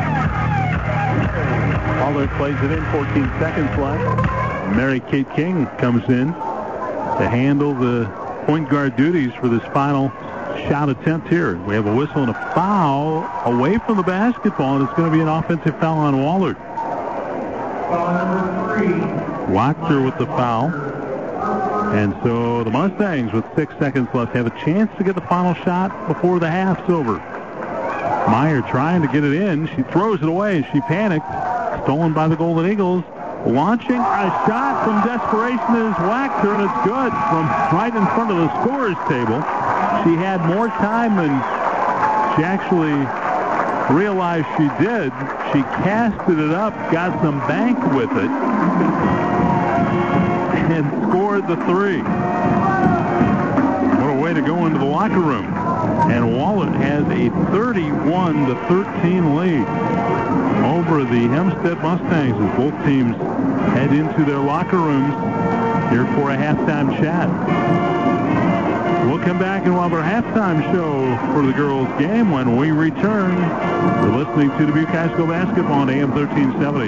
Wahlert plays it in, fourteen seconds left. Mary Kate King comes in to handle the point guard duties for this final shot attempt here. We have a whistle and a foul away from the basketball, and it's going to be an offensive foul on Wahlert. Foul number three. Wachter with the foul. And so the Mustangs, with six seconds left, have a chance to get the final shot before the half's over. Meyer trying to get it in. She throws it away. She panicked. Stolen by the Golden Eagles. Launching a shot from desperation is Wachter, and it's good from right in front of the scorer's table. She had more time than she actually realized she did. She casted it up, got some bank with it, and scored the three. What a way to go into the locker room. And Wahlert has a thirty-one to thirteen lead over the Hempstead Mustangs as both teams head into their locker rooms here for a halftime chat. We'll come back and we'll have our halftime show for the girls' game when we return. You're listening to Dubuque High School basketball on A M thirteen seventy.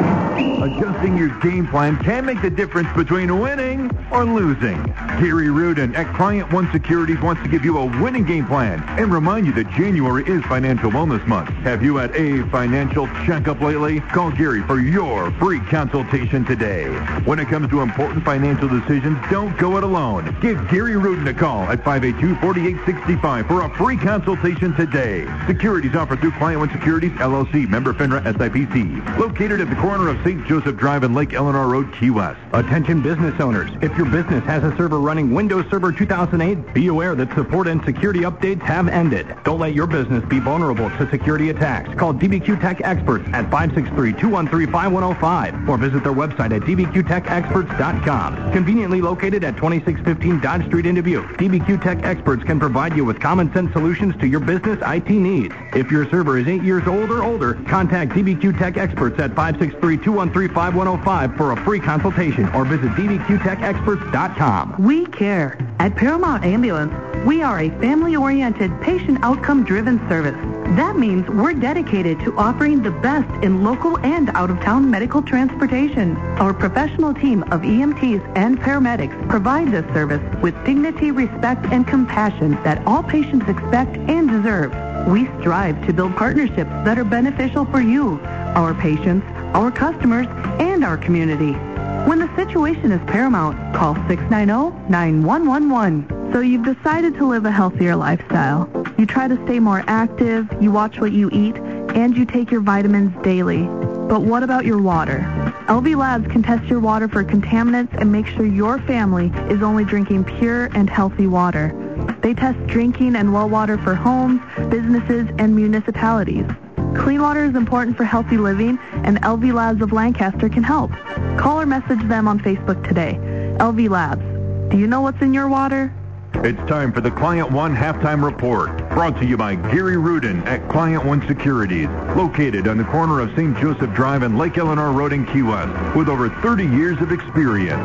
Adjusting your game plan can make the difference between winning or losing. Gary Rudin at Client One Securities wants to give you a winning game plan and remind you that January is Financial Wellness Month. Have you had a financial checkup lately? Call Gary for your free consultation today. When it comes to important financial decisions, don't go it alone. Give Gary Rudin a call at five eight two, four eight six five for a free consultation today. Securities offered through Client One Securities, L L C, member FINRA S I P C. Located at the corner of Saint Joseph Drive and Lake Eleanor Road, Key West. Attention business owners. If your business has a server running Windows Server two thousand eight, be aware that support and security updates have ended. Don't let your business be vulnerable to security attacks. Call D B Q Tech Experts at five six three, two one three, five one zero five or visit their website at d b q tech experts dot com. Conveniently located at twenty-six fifteen Dodge Street in Dubuque, D B Q Tech Experts can provide you with common sense solutions to your business I T needs. If your server is eight years old or older, contact D B Q Tech Experts at five six three, two one three, five one zero five for a free consultation or visit d b q tech experts dot com. We care. At Paramount Ambulance, we are a family-oriented, patient outcome-driven service. That means we're dedicated to offering the best in local and out-of-town medical transportation. Our professional team of E M Ts and paramedics provide this service with dignity, respect, and compassion that all patients expect and deserve. We strive to build partnerships that are beneficial for you, our patients, our customers, and our community. When the situation is paramount, call six nine zero, nine one one one. So you've decided to live a healthier lifestyle. You try to stay more active, you watch what you eat, and you take your vitamins daily. But what about your water? L V Labs can test your water for contaminants and make sure your family is only drinking pure and healthy water. They test drinking and well water for homes, businesses, and municipalities. Clean water is important for healthy living, and L V Labs of Lancaster can help. Call or message them on Facebook today. L V Labs. Do you know what's in your water? It's time for the Client One Halftime Report, brought to you by Gary Rudin at Client One Securities, located on the corner of Saint Joseph Drive and Lake Eleanor Road in Key West, with over thirty years of experience.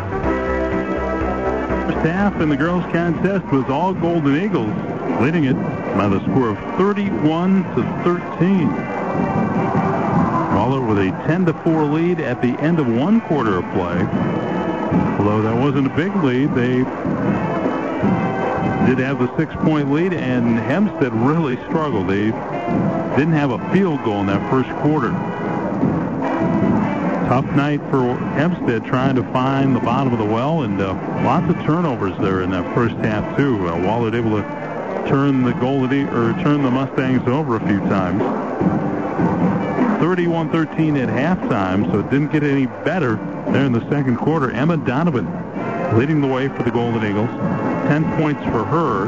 First half in the girls' contest was all Golden Eagles, leading it by the score of thirty-one to thirteen. Waller with a ten to four lead at the end of one quarter of play. Although that wasn't a big lead, they did have the six-point lead, and Hempstead really struggled. They didn't have a field goal in that first quarter. Tough night for Hempstead trying to find the bottom of the well, and uh, lots of turnovers there in that first half, too. Uh, Waller able to turn the Golden or turn the Mustangs over a few times. thirty-one thirteen at halftime, so it didn't get any better there in the second quarter. Emma Donovan leading the way for the Golden Eagles. ten points for her.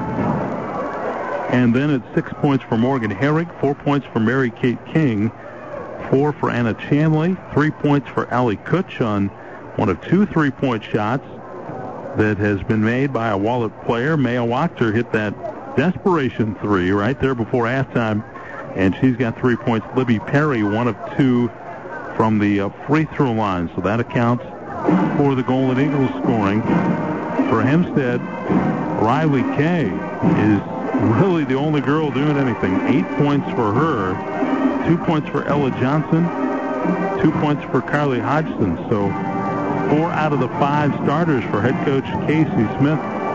And then it's six points for Morgan Herrick, four points for Mary Kate King, four for Anna Chanley, three points for Allie Kutch on one of two three-point shots that has been made by a Waller player. Maya Wachter hit that desperation three right there before halftime, and she's got three points. Libby Perry, one of two from the uh, free throw line, so that accounts for the Golden Eagles scoring. For Hempstead, Riley Kay is really the only girl doing anything. Eight points for her, two points for Ella Johnson, two points for Carly Hodgson. So four out of the five starters for head coach Casey Smith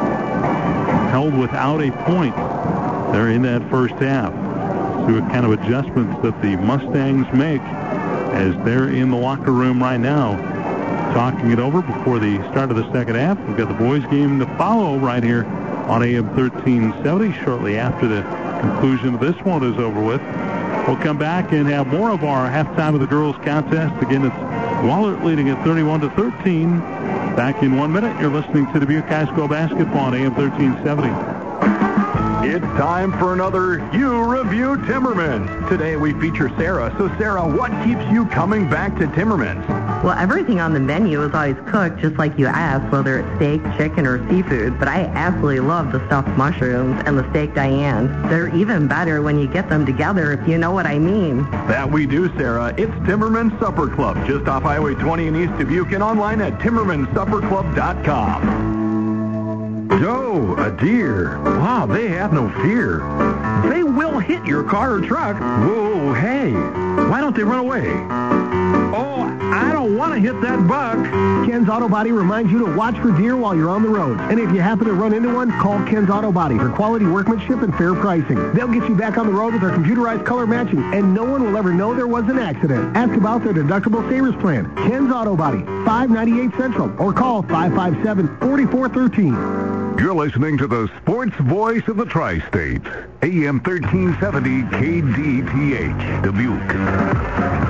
held without a point there in that first half. So what kind of adjustments that the Mustangs make as they're in the locker room right now, talking it over before the start of the second half. We've got the boys' game to follow right here on A M thirteen seventy shortly after the conclusion of this one is over with. We'll come back and have more of our halftime of the girls' contest. Again, it's Waller leading at thirty-one to thirteen. Back in one minute. You're listening to Dubuque High School basketball on A M thirteen seventy. It's time for another You Review Timmermans. Today we feature Sarah. So Sarah, what keeps you coming back to Timmermans? Well, everything on the menu is always cooked just like you asked, whether it's steak, chicken, or seafood. But I absolutely love the stuffed mushrooms and the steak Diane. They're even better when you get them together, if you know what I mean. That we do, Sarah. It's Timmermans Supper Club, just off Highway twenty in East Dubuque, and online at timmermans supper club dot com. Doe, a deer. Wow, they have no fear. They will hit your car or truck. Whoa, hey, why don't they run away? Oh, I don't want to hit that buck. Ken's Auto Body reminds you to watch for deer while you're on the road. And if you happen to run into one, call Ken's Auto Body for quality workmanship and fair pricing. They'll get you back on the road with their computerized color matching, and no one will ever know there was an accident. Ask about their deductible savers plan. Ken's Auto Body, five ninety-eight Central, or call five five seven, four four one three. You're listening to the sports voice of the Tri-States, A M thirteen seventy K D T H, Dubuque.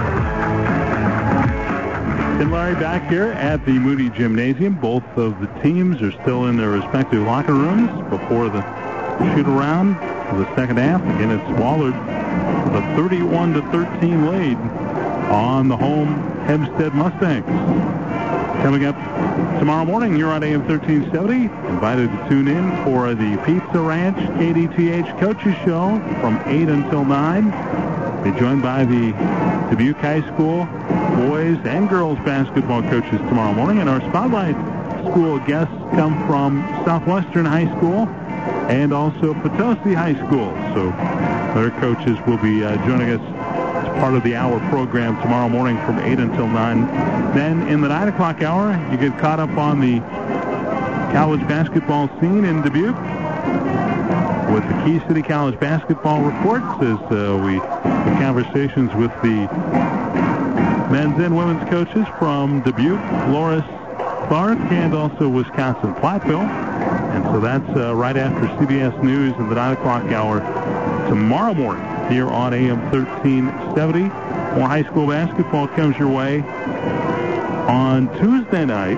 Ken Larry back here at the Moody Gymnasium. Both of the teams are still in their respective locker rooms before the shoot-around for the second half. Again, it's Wahlert with a thirty-one to thirteen lead on the home Hempstead Mustangs. Coming up tomorrow morning here on A M thirteen seventy, invited to tune in for the Pizza Ranch K D T H Coaches Show from eight until nine. Be joined by the Dubuque High School boys and girls basketball coaches tomorrow morning. And our Spotlight School guests come from Southwestern High School and also Potosi High School. So their coaches will be uh, joining us as part of the hour program tomorrow morning from eight until nine. Then in the nine o'clock hour, you get caught up on the college basketball scene in Dubuque with the Key City College basketball reports as uh, we have conversations with the men's and women's coaches from Dubuque, Loras, Clark, and also Wisconsin Platteville. And so that's uh, right after C B S News in the nine o'clock hour tomorrow morning here on A M thirteen seventy. More high school basketball comes your way on Tuesday night,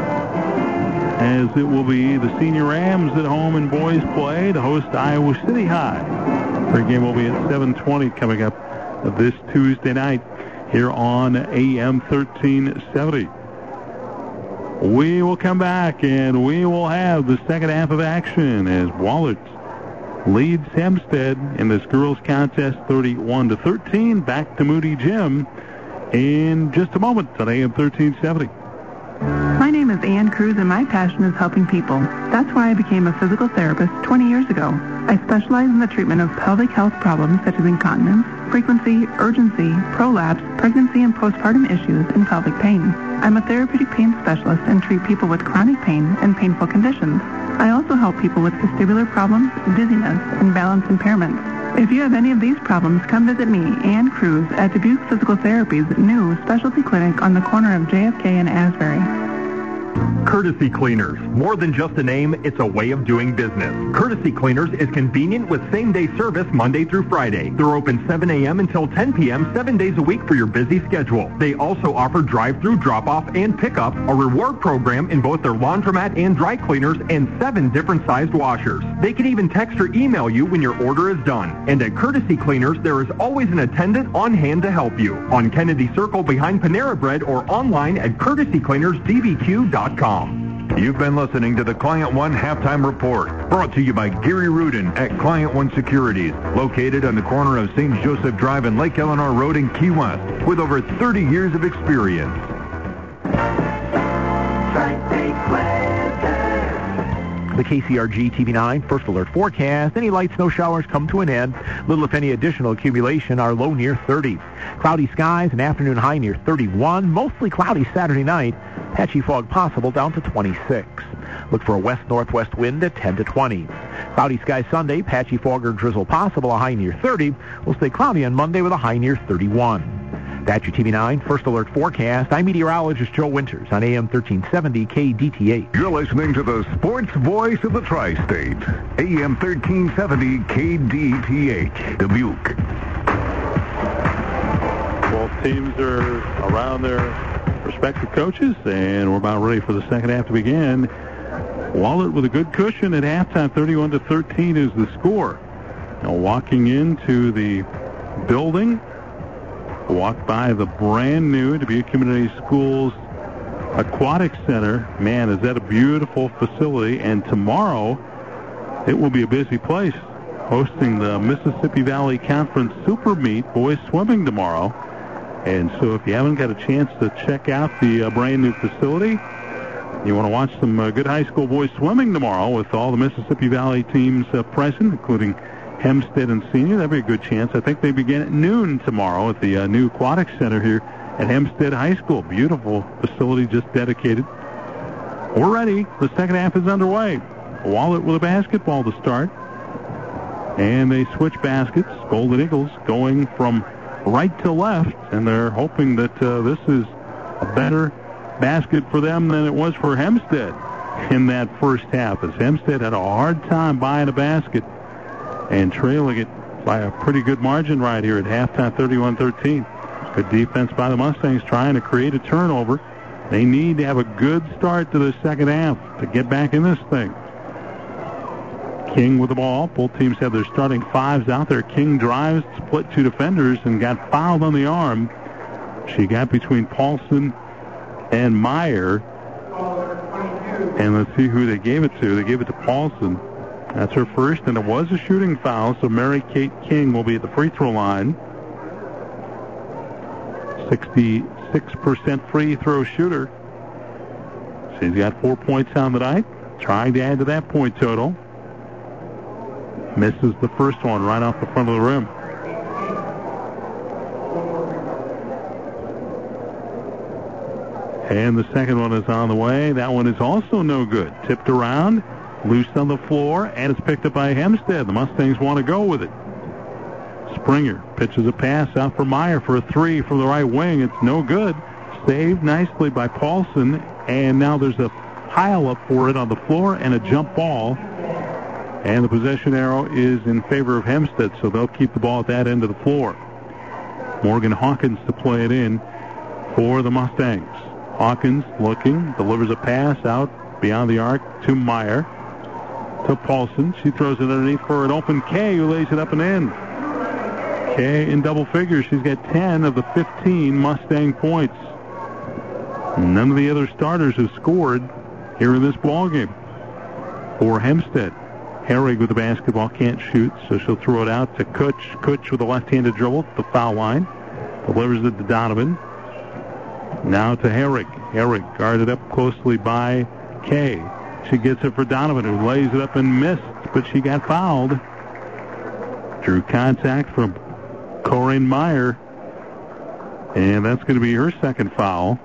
as it will be the Senior Rams at home in boys play to host Iowa City High. Their game will be at seven twenty coming up this Tuesday night here on A M thirteen seventy. We will come back and we will have the second half of action as Wahlert leads Hempstead in this girls contest thirty-one to thirteen. Back to Moody Gym in just a moment on A M thirteen seventy. My name is Ann Cruz, and my passion is helping people. That's why I became a physical therapist twenty years ago. I specialize in the treatment of pelvic health problems such as incontinence, frequency, urgency, prolapse, pregnancy and postpartum issues, and pelvic pain. I'm a therapeutic pain specialist and treat people with chronic pain and painful conditions. I also help people with vestibular problems, dizziness, and balance impairments. If you have any of these problems, come visit me, Ann Cruz, at Dubuque Physical Therapy's new specialty clinic on the corner of J F K and Asbury. Courtesy Cleaners. More than just a name, it's a way of doing business. Courtesy Cleaners is convenient with same-day service Monday through Friday. They're open seven a.m. until ten p.m. seven days a week for your busy schedule. They also offer drive-through drop-off and pickup, a reward program in both their laundromat and dry cleaners, and seven different sized washers. They can even text or email you when your order is done. And at Courtesy Cleaners, there is always an attendant on hand to help you. On Kennedy Circle behind Panera Bread or online at courtesy cleaners d b q dot com. You've been listening to the Client One Halftime Report, brought to you by Gary Rudin at Client One Securities, located on the corner of Saint Joseph Drive and Lake Eleanor Road in Key West, with over thirty years of experience. The K C R G T V nine First Alert forecast. Any light snow showers come to an end. Little if any additional accumulation. Our low near thirty. Cloudy skies, an afternoon high near thirty-one. Mostly cloudy Saturday night. Patchy fog possible down to twenty-six. Look for a west-northwest wind at ten to twenty. Cloudy skies Sunday. Patchy fog or drizzle possible, a high near thirty. Will stay cloudy on Monday with a high near thirty-one. That's your T V nine First Alert forecast. I'm meteorologist Joe Winters on A M thirteen seventy K D T H. You're listening to the sports voice of the Tri-State, A M thirteen seventy K D T H, Dubuque. Both teams are around their respective coaches, and we're about ready for the second half to begin. Wahlert with a good cushion at halftime, thirty-one to thirteen is the score. Now walking into the building, walk by the brand new Dubuque Community Schools Aquatic Center. Man, is that a beautiful facility. And tomorrow, it will be a busy place, hosting the Mississippi Valley Conference Super Meet boys swimming tomorrow. And so if you haven't got a chance to check out the uh, brand new facility, You want to watch some uh, good high school boys swimming tomorrow with all the Mississippi Valley teams uh, present, including Hempstead and Senior. That'd be a good chance. I think they begin at noon tomorrow at the uh, new Aquatic Center here at Hempstead High School. Beautiful facility just dedicated. We're ready. The second half is underway. Wahlert with a basketball to start. And they switch baskets. Golden Eagles going from right to left, and they're hoping that uh, this is a better basket for them than it was for Hempstead in that first half, as Hempstead had a hard time buying a basket and trailing it by a pretty good margin right here at halftime, thirty-one thirteen. Good defense by the Mustangs trying to create a turnover. They need to have a good start to the second half to get back in this thing. King with the ball. Both teams have their starting fives out there. King drives, split two defenders, and got fouled on the arm. She got between Paulson and Meyer. And let's see who they gave it to. They gave it to Paulson. That's her first, and it was a shooting foul, so Mary Kate King will be at the free throw line. sixty-six percent free throw shooter. She's got four points on the night, trying to add to that point total. Misses the first one right off the front of the rim. And the second one is on the way. That one is also no good. Tipped around, loose on the floor, and it's picked up by Hempstead. The Mustangs want to go with it. Springer pitches a pass out for Meyer for a three from the right wing. It's no good. Saved nicely by Paulson, and now there's a pile up for it on the floor and a jump ball. And the possession arrow is in favor of Hempstead, so they'll keep the ball at that end of the floor. Morgan Hawkins to play it in for the Mustangs. Hawkins looking, delivers a pass out beyond the arc to Meyer. To Paulson. She throws it underneath for an open Kay, who lays it up and in. Kay in double figures. She's got ten of the fifteen Mustang points. None of the other starters have scored here in this ball game for Hempstead. Herrig with the basketball, can't shoot, so she'll throw it out to Kutch. Kutch with a left-handed dribble at the foul line. Delivers it to Donovan. Now to Herrig. Herrig guarded up closely by Kay. She gets it for Donovan, who lays it up and missed, but she got fouled. Drew contact from Corinne Meyer, and that's going to be her second foul.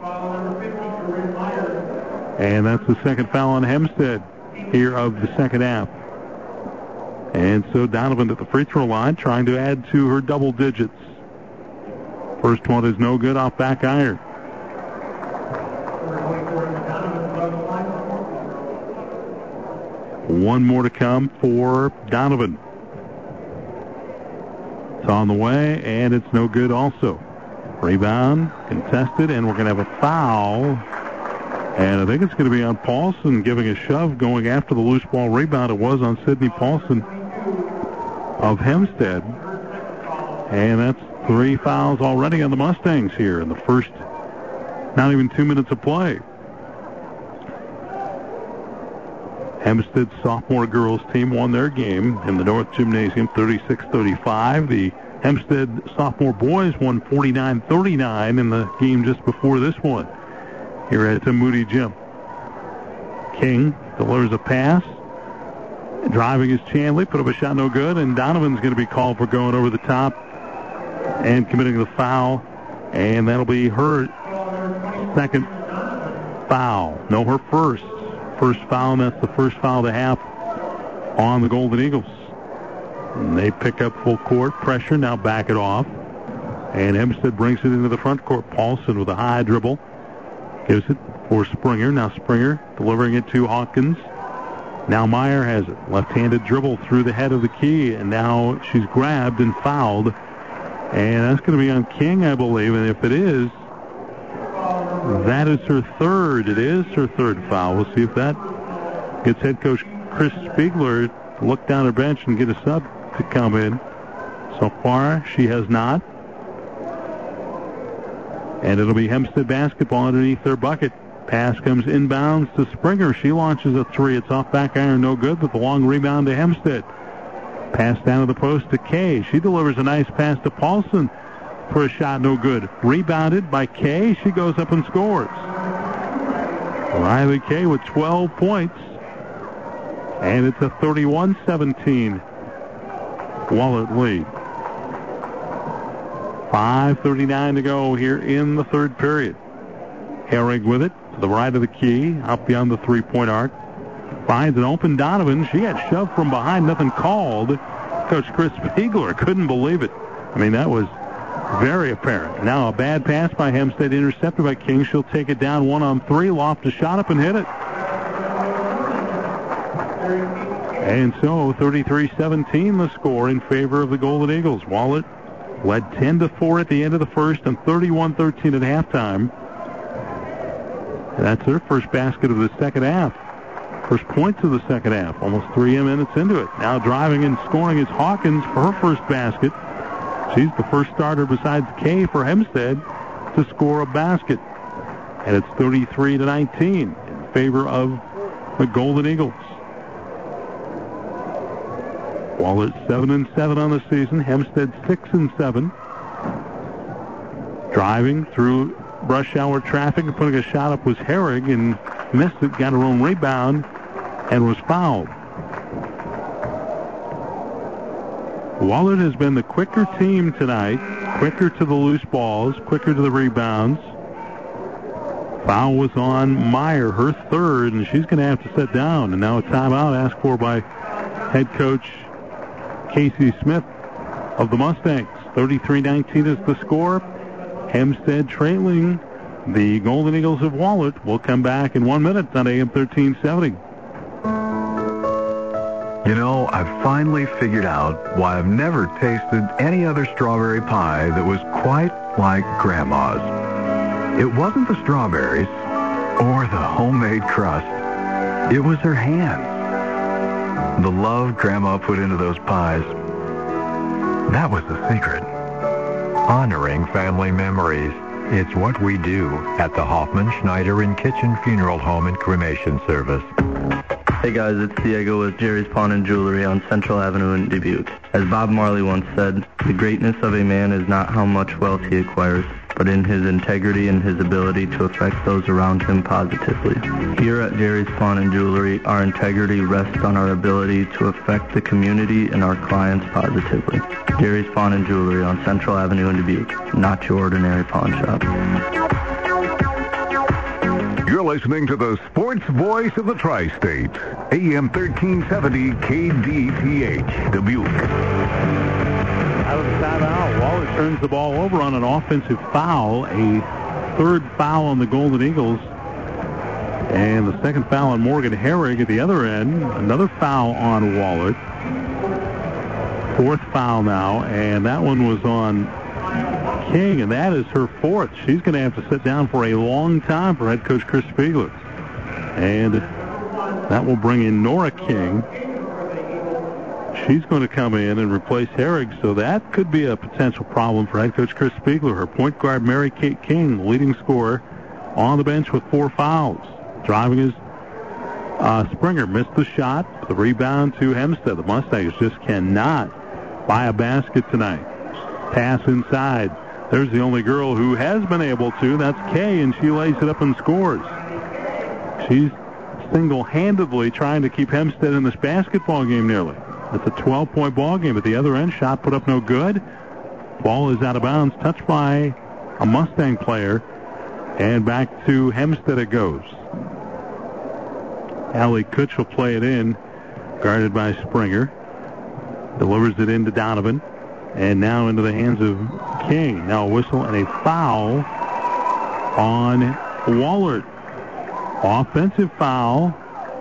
And that's the second foul on Hempstead here of the second half. And so Donovan at the free throw line trying to add to her double digits. First one is no good off back iron. One more to come for Donovan. It's on the way, and it's no good also. Rebound, contested, and we're going to have a foul. And I think it's going to be on Paulson giving a shove, going after the loose ball rebound. It was on Sydney Paulson of Hempstead. And that's three fouls already on the Mustangs here in the first, not even two minutes of play. Hempstead sophomore girls team won their game in the North Gymnasium thirty-six thirty-five. The Hempstead sophomore boys won forty-nine thirty-nine in the game just before this one here at the Moody Gym. King delivers a pass. Driving is Chanley. Put up a shot, no good. And Donovan's going to be called for going over the top and committing the foul. And that'll be her second foul. No, her first. First foul, and that's the first foul of the half on the Golden Eagles. And they pick up full court pressure, now back it off. And Hempstead brings it into the front court. Paulson with a high dribble. Gives it for Springer. Now Springer delivering it to Hawkins. Now Meyer has it. Left-handed dribble through the head of the key, and now she's grabbed and fouled. And that's going to be on King, I believe. And if it is, that is her third. It is her third foul. We'll see if that gets head coach Chris Spiegler to look down her bench and get a sub to come in. So far, she has not. And it'll be Hempstead basketball underneath their bucket. Pass comes inbounds to Springer. She launches a three. It's off back iron, no good, but the long rebound to Hempstead. Pass down to the post to Kay. She delivers a nice pass to Paulson for a shot, no good. Rebounded by Kay. She goes up and scores. Riley Kay with twelve points. And it's a thirty-one seventeen Wahlert lead. five thirty-nine to go here in the third period. Herrig with it to the right of the key, out beyond the three-point arc. Finds an open Donovan. She got shoved from behind, nothing called. Coach Chris Spiegler couldn't believe it. I mean, that was very apparent. Now a bad pass by Hempstead, intercepted by King. She'll take it down one on three. Loft a shot up and hit it. And so thirty-three seventeen the score in favor of the Golden Eagles. Wahlert led ten to four at the end of the first and thirty-one thirteen at halftime. And that's their first basket of the second half. First points of the second half. Almost three minutes into it. Now driving and scoring is Hawkins for her first basket. She's the first starter besides Kay for Hempstead to score a basket. And it's thirty-three to nineteen in favor of the Golden Eagles. Wahlert seven and seven on the season. Hempstead six and seven. Driving through rush hour traffic and putting a shot up was Herrig and missed it. Got her own rebound and was fouled. Wahlert has been the quicker team tonight. Quicker to the loose balls. Quicker to the rebounds. Foul was on Meyer, her third, and she's going to have to sit down. And now a timeout asked for by head coach Casey Smith of the Mustangs. thirty-three nineteen is the score. Hempstead trailing the Golden Eagles of Wahlert. We'll come back in one minute on A M thirteen seventy. You know, I've finally figured out why I've never tasted any other strawberry pie that was quite like Grandma's. It wasn't the strawberries or the homemade crust. It was her hands. The love Grandma put into those pies. That was the secret. Honoring family memories. It's what we do at the Hoffman, Schneider, and Kitchen Funeral Home and Cremation Service. Hey guys, it's Diego with Jerry's Pawn and Jewelry on Central Avenue in Dubuque. As Bob Marley once said, the greatness of a man is not how much wealth he acquires, but in his integrity and his ability to affect those around him positively. Here at Jerry's Pawn and Jewelry, our integrity rests on our ability to affect the community and our clients positively. Jerry's Pawn and Jewelry on Central Avenue in Dubuque, not your ordinary pawn shop. You're listening to the sports voice of the Tri-States, A M thirteen seventy K D T H, Dubuque. Out of the timeout, Wahlert turns the ball over on an offensive foul, a third foul on the Golden Eagles, and the second foul on Morgan Herrig at the other end. Another foul on Wahlert. Fourth foul now, and that one was on King, and that is her fourth. She's going to have to sit down for a long time for head coach Chris Spiegler. And that will bring in Nora King. She's going to come in and replace Herrig, so that could be a potential problem for head coach Chris Spiegler. Her point guard, Mary Kate King, leading scorer, on the bench with four fouls. Driving is uh, Springer. Missed the shot. The rebound to Hempstead. The Mustangs just cannot buy a basket tonight. Pass inside. There's the only girl who has been able to. That's Kay, and she lays it up and scores. She's single-handedly trying to keep Hempstead in this basketball game nearly. It's a twelve-point ball game at the other end. Shot put up no good. Ball is out of bounds, touched by a Mustang player, and back to Hempstead it goes. Allie Kutch will play it in, guarded by Springer. Delivers it into Donovan. And now into the hands of King. Now a whistle and a foul on Wahlert. Offensive foul.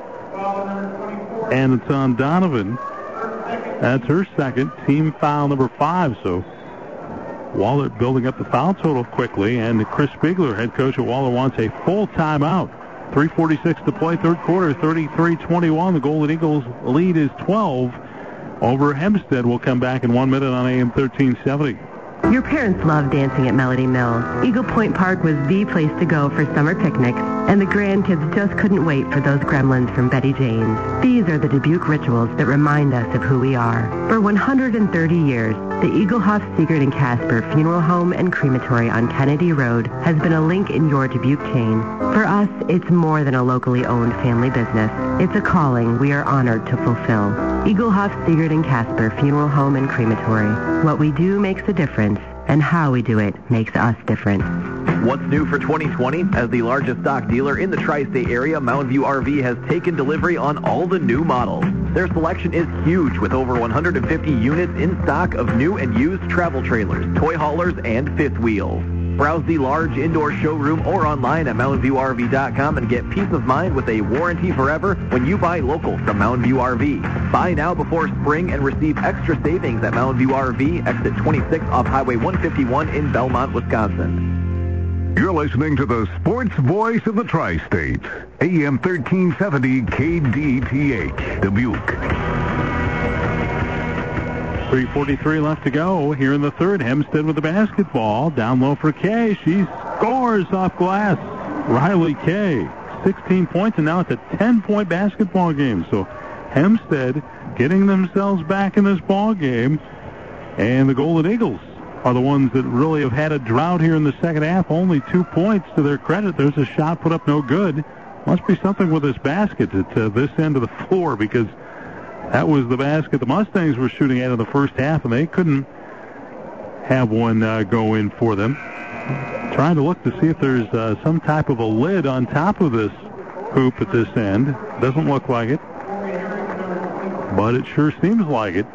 And it's on Donovan. That's her second. Team foul number five. So Wahlert building up the foul total quickly. And Chris Spiegler, head coach at Wahlert, wants a full timeout. three forty-six to play, third quarter, thirty-three twenty-one. The Golden Eagles lead is twelve. Over Hempstead. We'll come back in one minute on A M thirteen seventy. Your parents loved dancing at Melody Mills. Eagle Point Park was the place to go for summer picnics, And the grandkids just couldn't wait for those gremlins from Betty Jane's. These are the Dubuque rituals that remind us of who we are. For one hundred thirty years, the Eaglehoff, Siegert, and Casper Funeral Home and Crematory on Kennedy Road has been a link in your Dubuque chain. For us, it's more than a locally owned family business. It's a calling we are honored to fulfill. Eaglehoff, Siegert, and Casper Funeral Home and Crematory. What we do makes a difference, and how we do it makes us different. What's new for twenty twenty? As the largest stock dealer in the tri-state area, Mountain View R V has taken delivery on all the new models. Their selection is huge, with over one hundred fifty units in stock of new and used travel trailers, toy haulers, and fifth wheels. Browse the large indoor showroom or online at mountain view R V dot com and get peace of mind with a warranty forever when you buy local from Mountain View R V. Buy now before spring and receive extra savings at Mountain View R V, exit twenty-six off Highway one fifty-one in Belmont, Wisconsin. You're listening to the sports voice of the Tri-States, A M thirteen seventy K D T H, Dubuque. three forty-three left to go here in the third. Hempstead with the basketball. Down low for Kay. She scores off glass. Riley Kay, sixteen points, and now it's a ten-point basketball game. So Hempstead getting themselves back in this ball game. And the Golden Eagles are the ones that really have had a drought here in the second half. Only two points to their credit. There's a shot put up no good. Must be something with this basket at uh, this end of the floor, because that was the basket the Mustangs were shooting at in the first half, and they couldn't have one uh, go in for them. Trying to look to see if there's uh, some type of a lid on top of this hoop at this end. Doesn't look like it, but it sure seems like it.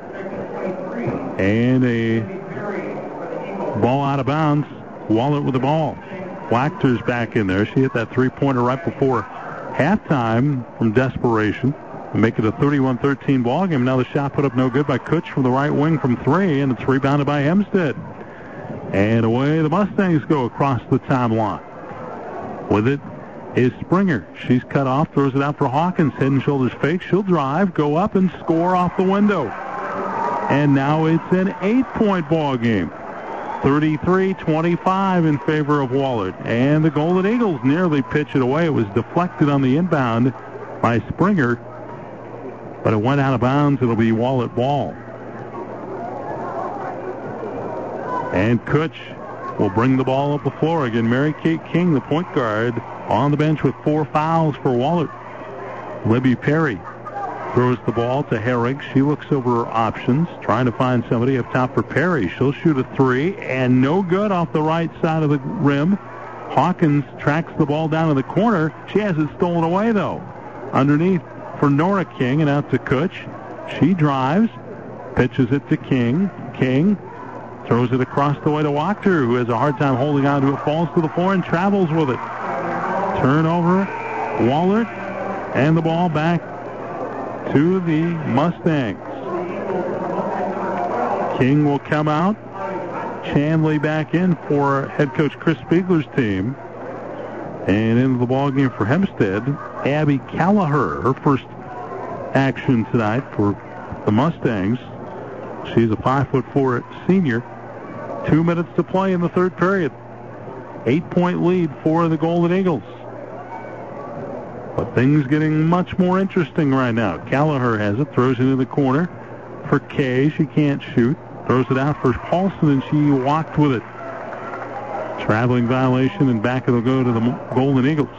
And a ball out of bounds. Wahlert with the ball. Wachter's back in there. She hit that three-pointer right before halftime from desperation. Make it a thirty-one thirteen ball game. Now the shot put up no good by Kutch from the right wing from three, and it's rebounded by Hempstead. And away the Mustangs go across the timeline. With it is Springer. She's cut off, throws it out for Hawkins. Head and shoulders fake. She'll drive, go up, and score off the window. And now it's an eight-point ball game. thirty-three twenty-five in favor of Wahlert. And the Golden Eagles nearly pitch it away. It was deflected on the inbound by Springer, but it went out of bounds. It'll be Wahlert ball. And Kutch will bring the ball up the floor again. Mary Kate King, the point guard, on the bench with four fouls for Wahlert. Libby Perry throws the ball to Herrig. She looks over her options, trying to find somebody up top for Perry. She'll shoot a three, and no good off the right side of the rim. Hawkins tracks the ball down in the corner. She has it stolen away, though. Underneath for Nora King, and out to Kutch. She drives, pitches it to King. King throws it across the way to Wachter, who has a hard time holding on to it, falls to the floor and travels with it. Turnover, Wahlert, and the ball back to the Mustangs. King will come out. Chanley back in for head coach Chris Spiegler's team. And into the ball game for Hempstead, Abby Callagher, her first action tonight for the Mustangs. She's a five foot four senior. Two minutes to play in the third period. Eight-point lead for the Golden Eagles. But things getting much more interesting right now. Callagher has it, throws it into the corner for Kay. She can't shoot. Throws it out for Paulson, and she walked with it. Traveling violation, and back it'll go to the Golden Eagles.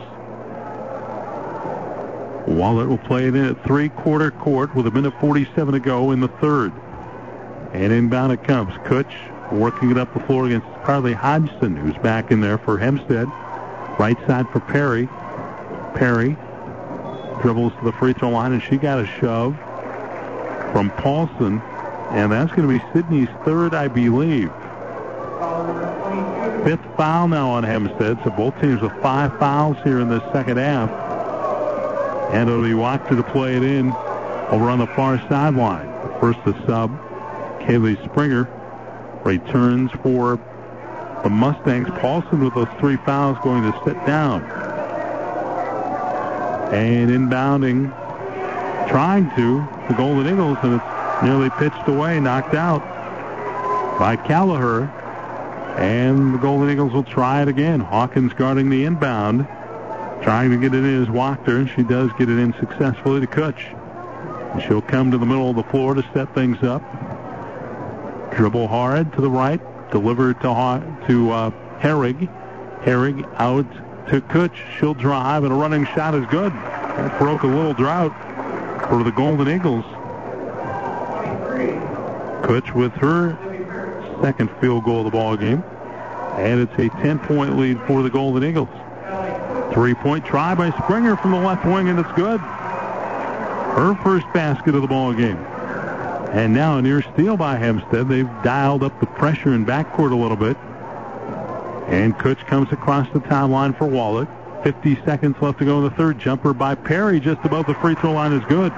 Wahlert will play it in at three-quarter court with a minute forty-seven to go in the third. And inbound it comes. Kutch working it up the floor against Carly Hodgson, who's back in there for Hempstead. Right side for Perry. Perry dribbles to the free throw line, and she got a shove from Paulson. And that's going to be Sydney's third, I believe. Fifth foul now on Hempstead, so both teams with five fouls here in the second half. And it'll be Wachter to play it in over on the far sideline. First the sub, Kaylee Springer, returns for the Mustangs. Paulson with those three fouls going to sit down. And inbounding, trying to, the Golden Eagles, and it's nearly pitched away, knocked out by Callagher. And the Golden Eagles will try it again. Hawkins guarding the inbound. Trying to get it in is Wachter, and she does get it in successfully to Kutch. And she'll come to the middle of the floor to set things up. Dribble hard to the right, deliver to to uh, Herrig. Herrig out to Kutch. She'll drive, and a running shot is good. That broke a little drought for the Golden Eagles. Kutch with her second field goal of the ball game, and it's a ten-point lead for the Golden Eagles. Three-point try by Springer from the left wing, and it's good. Her first basket of the ball game. And now a near steal by Hempstead. They've dialed up the pressure in backcourt a little bit. And Kutch comes across the timeline for Wahlert. fifty seconds left to go in the third. Jumper by Perry just above the free throw line is good.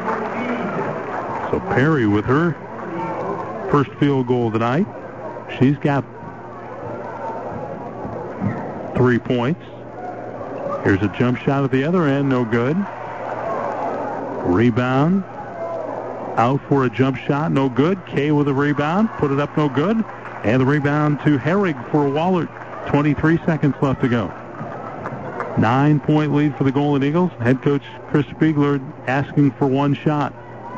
So Perry with her first field goal of the night. She's got three points. Here's a jump shot at the other end, no good. Rebound. Out for a jump shot, no good. Kay with a rebound, put it up, no good. And the rebound to Herrig for Wahlert. twenty-three seconds left to go. Nine-point lead for the Golden Eagles. Head coach Chris Spiegler asking for one shot.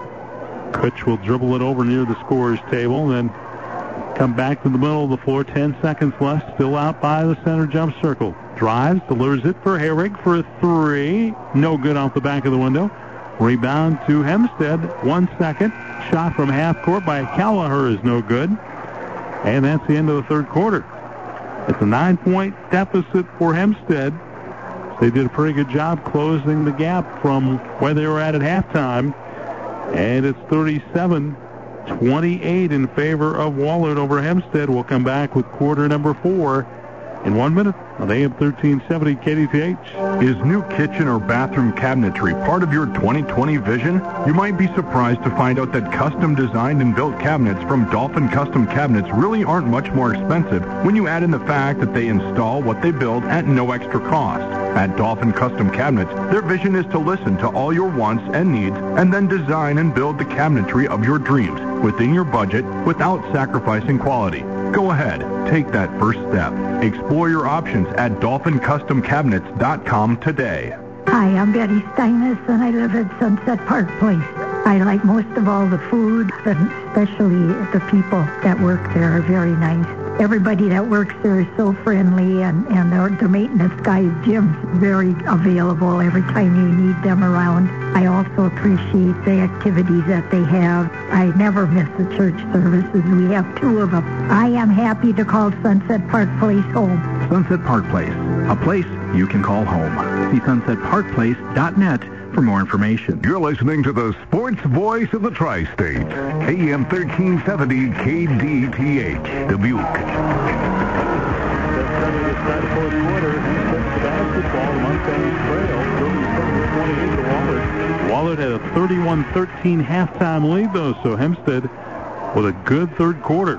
Kutch will dribble it over near the scorer's table, then come back to the middle of the floor. Ten seconds left, still out by the center jump circle. Drives, delivers it for Herrig for a three. No good off the back of the window. Rebound to Hempstead. One second. Shot from half court by Callagher is no good. And that's the end of the third quarter. It's a nine-point deficit for Hempstead. They did a pretty good job closing the gap from where they were at at halftime. And it's thirty-seven twenty-eight in favor of Wahlert over Hempstead. We'll come back with quarter number four in one minute on A M thirteen seventy K D T H. Is new kitchen or bathroom cabinetry part of your twenty twenty vision? You might be surprised to find out that custom designed and built cabinets from Dolphin Custom Cabinets really aren't much more expensive when you add in the fact that they install what they build at no extra cost. At Dolphin Custom Cabinets, their vision is to listen to all your wants and needs and then design and build the cabinetry of your dreams within your budget without sacrificing quality. Go ahead, take that first step. Explore your options at dolphin custom cabinets dot com today. Hi, I'm Betty Steinus, and I live at Sunset Park Place. I like most of all the food, and especially the people that work there are very nice. Everybody that works there is so friendly, and, and the, the maintenance guy, Jim's very available every time you need them around. I also appreciate the activities that they have. I never miss the church services. We have two of them. I am happy to call Sunset Park Place home. Sunset Park Place, a place you can call home. See sunset park place dot net for more information. You're listening to the sports voice of the Tri-State, A M thirteen seventy K D T H, Dubuque. Fourth quarter, Hempstead's basketball. The Mustangs trail thirty-seven twenty-eight to Wahlert. Wahlert had a thirty-one thirteen halftime lead, though, so Hempstead with a good third quarter.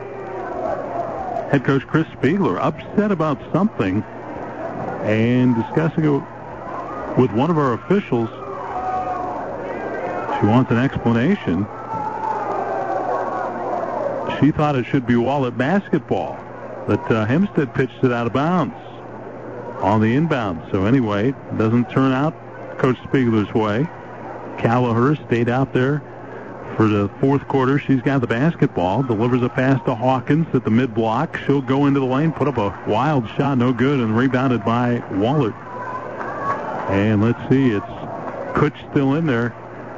Head coach Chris Spiegler upset about something and discussing it with one of our officials. She wants an explanation. She thought it should be Wahlert basketball, but uh, Hempstead pitched it out of bounds on the inbound. So anyway, it doesn't turn out Coach Spiegler's way. Callagher stayed out there for the fourth quarter. She's got the basketball, delivers a pass to Hawkins at the mid-block. She'll go into the lane, put up a wild shot, no good, and rebounded by Wahlert. And let's see, it's Kutch still in there.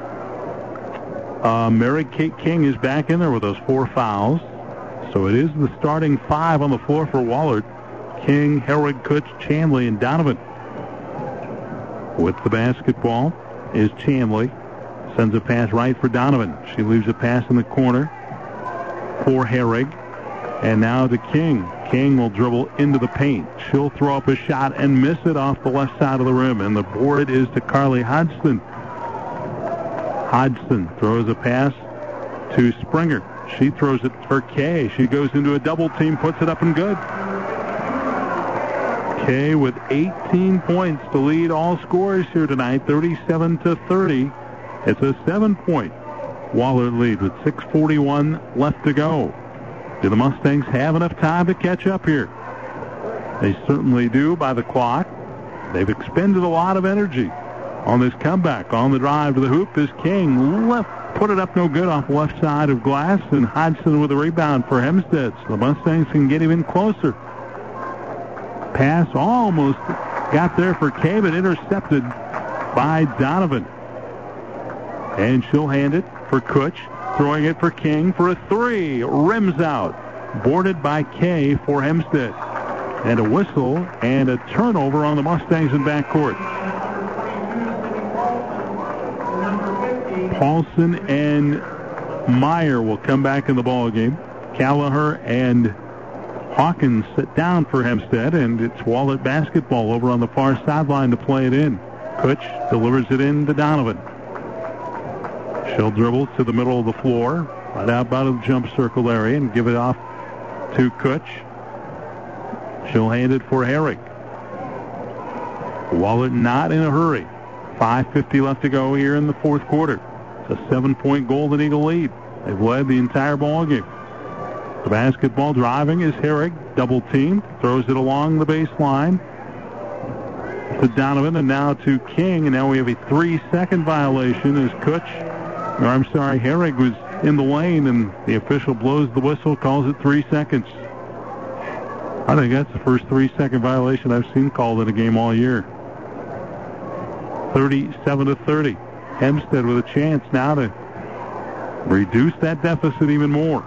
Uh, Mary Kate King is back in there with those four fouls. So it is the starting five on the floor for Wahlert. King, Herrig, Kutch, Chamley, and Donovan. With the basketball is Chamley. Sends a pass right for Donovan. She leaves a pass in the corner for Herrig. And now to King. King will dribble into the paint. She'll throw up a shot and miss it off the left side of the rim. And the board is to Carly Hodgson. Hodgson throws a pass to Springer. She throws it for Kay. She goes into a double team, puts it up and good. Kay with eighteen points to lead all scorers here tonight, thirty-seven to thirty. It's a seven-point Wahlert lead with six forty-one left to go. Do the Mustangs have enough time to catch up here? They certainly do by the clock. They've expended a lot of energy on this comeback. On the drive to the hoop is King. Left, put it up no good off the left side of glass, and Hodgson with a rebound for Hempstead. So the Mustangs can get even closer. Pass almost got there for Kay, but intercepted by Donovan. And she'll hand it for Kutch, throwing it for King for a three. Rims out. Boarded by Kay for Hempstead. And a whistle and a turnover on the Mustangs in backcourt. Paulson and Meyer will come back in the ball game. Callagher and Hawkins sit down for Hempstead, and it's Wahlert basketball over on the far sideline to play it in. Kutch delivers it in to Donovan. She'll dribble to the middle of the floor, right out by the jump circle area, and give it off to Kutch. She'll hand it for Herrick. Wahlert not in a hurry. five fifty left to go here in the fourth quarter. It's a seven-point Golden Eagle lead. They've led the entire ball game. The basketball driving is Herrick, double-teamed, throws it along the baseline to Donovan, and now to King, and now we have a three-second violation as Kutch, or I'm sorry, Herrick was in the lane, and the official blows the whistle, calls it three seconds. I think that's the first three-second violation I've seen called in a game all year. thirty-seven to thirty. Hempstead with a chance now to reduce that deficit even more.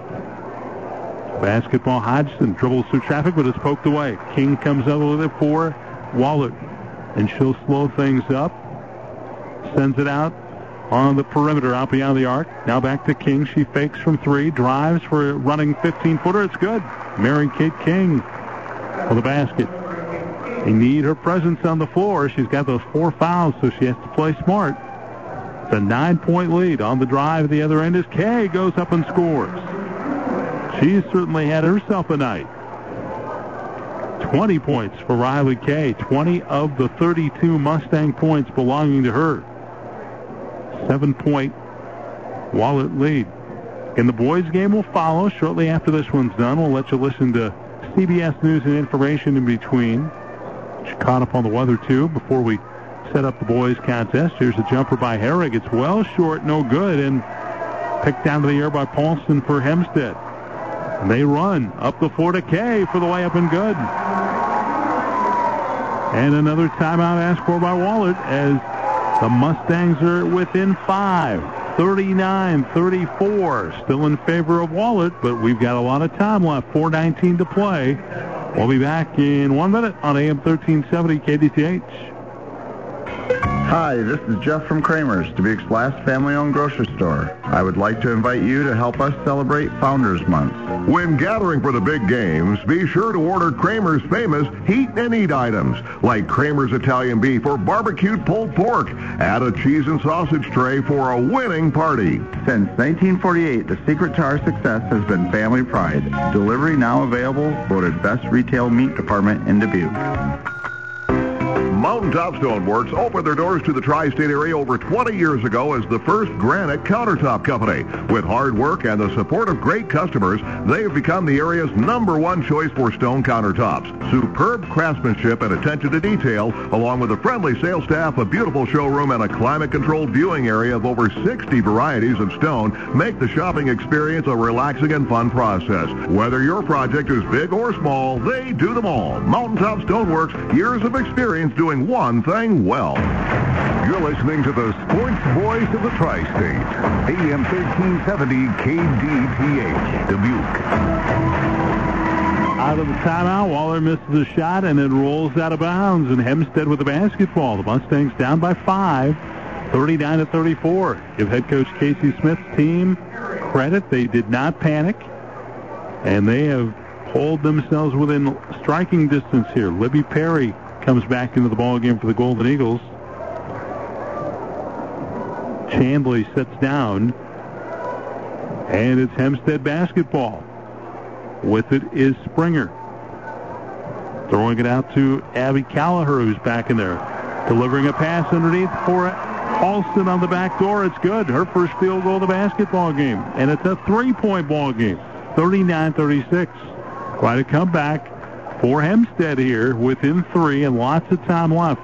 Basketball, Hodgson dribbles through traffic, but it's poked away. King comes up with it for Wahlert, and she'll slow things up. Sends it out on the perimeter, out beyond the arc. Now back to King. She fakes from three, drives for a running fifteen-footer. It's good. Mary Kate King for the basket. They need her presence on the floor. She's got those four fouls, so she has to play smart. It's a nine-point lead. On the drive at the other end is Kay. Goes up and scores. She's certainly had herself a night. twenty points for Riley Kay. twenty of the thirty-two Mustang points belonging to her. Seven-point Wahlert lead. And the boys' game will follow shortly after this one's done. We'll let you listen to C B S News and information in between. She caught up on the weather, too, before we set up the boys' contest. Here's a jumper by Herrick. It's well short, no good, and picked down to the air by Paulson for Hempstead. And they run up the floor to Kay for the layup and good. And another timeout asked for by Wahlert as the Mustangs are within five. thirty-nine thirty-four. Still in favor of Wahlert, but we've got a lot of time left. four nineteen to play. We'll be back in one minute on A M thirteen seventy K D T H. Hi, this is Jeff from Kramer's, Dubuque's last family-owned grocery store. I would like to invite you to help us celebrate Founders Month. When gathering for the big games, be sure to order Kramer's famous Heat and Eat items, like Kramer's Italian beef or barbecued pulled pork. Add a cheese and sausage tray for a winning party. Since nineteen forty-eight, the secret to our success has been family pride. Delivery now available, voted best retail meat department in Dubuque. Mountaintop Stoneworks opened their doors to the tri-state area over twenty years ago as the first granite countertop company. With hard work and the support of great customers, they have become the area's number one choice for stone countertops. Superb craftsmanship and attention to detail, along with a friendly sales staff, a beautiful showroom, and a climate-controlled viewing area of over sixty varieties of stone, make the shopping experience a relaxing and fun process. Whether your project is big or small, they do them all. Mountaintop Stoneworks, years of experience doing one thing well. You're listening to the sports voice of the Tri-State, A M thirteen seventy K D T H, Dubuque. Out of the timeout, Wahlert misses a shot, and it rolls out of bounds, and Hempstead with the basketball. The Mustangs down by five, thirty-nine to thirty-four. Give head coach Casey Smith's team credit. They did not panic, and they have pulled themselves within striking distance here. Libby Perry comes back into the ball game for the Golden Eagles. Chandley sits down, and it's Hempstead basketball. With it is Springer. Throwing it out to Abby Callagher, who's back in there. Delivering a pass underneath for Alston on the back door. It's good. Her first field goal of the basketball game. And it's a three-point ball game. thirty-nine thirty-six. Quite a comeback for Hempstead here within three and lots of time left.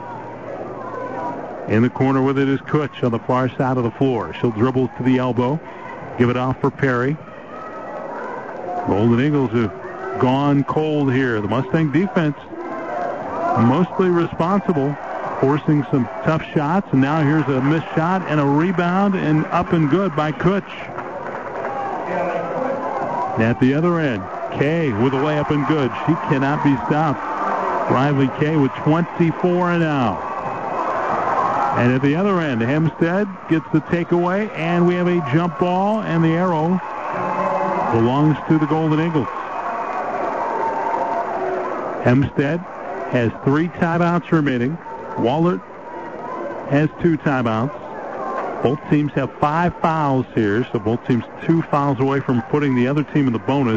In the corner with it is Kutch on the far side of the floor. She'll dribble to the elbow, give it off for Perry. Golden Eagles have gone cold here. The Mustang defense mostly responsible, forcing some tough shots, and now here's a missed shot and a rebound, and up and good by Kutch. At the other end, Kay with a layup and good. She cannot be stopped. Riley Kay with twenty-four now. And at the other end, Hempstead gets the takeaway, and we have a jump ball, and the arrow belongs to the Golden Eagles. Hempstead has three timeouts remaining. Wahlert has two timeouts. Both teams have five fouls here, so both teams two fouls away from putting the other team in the bonus.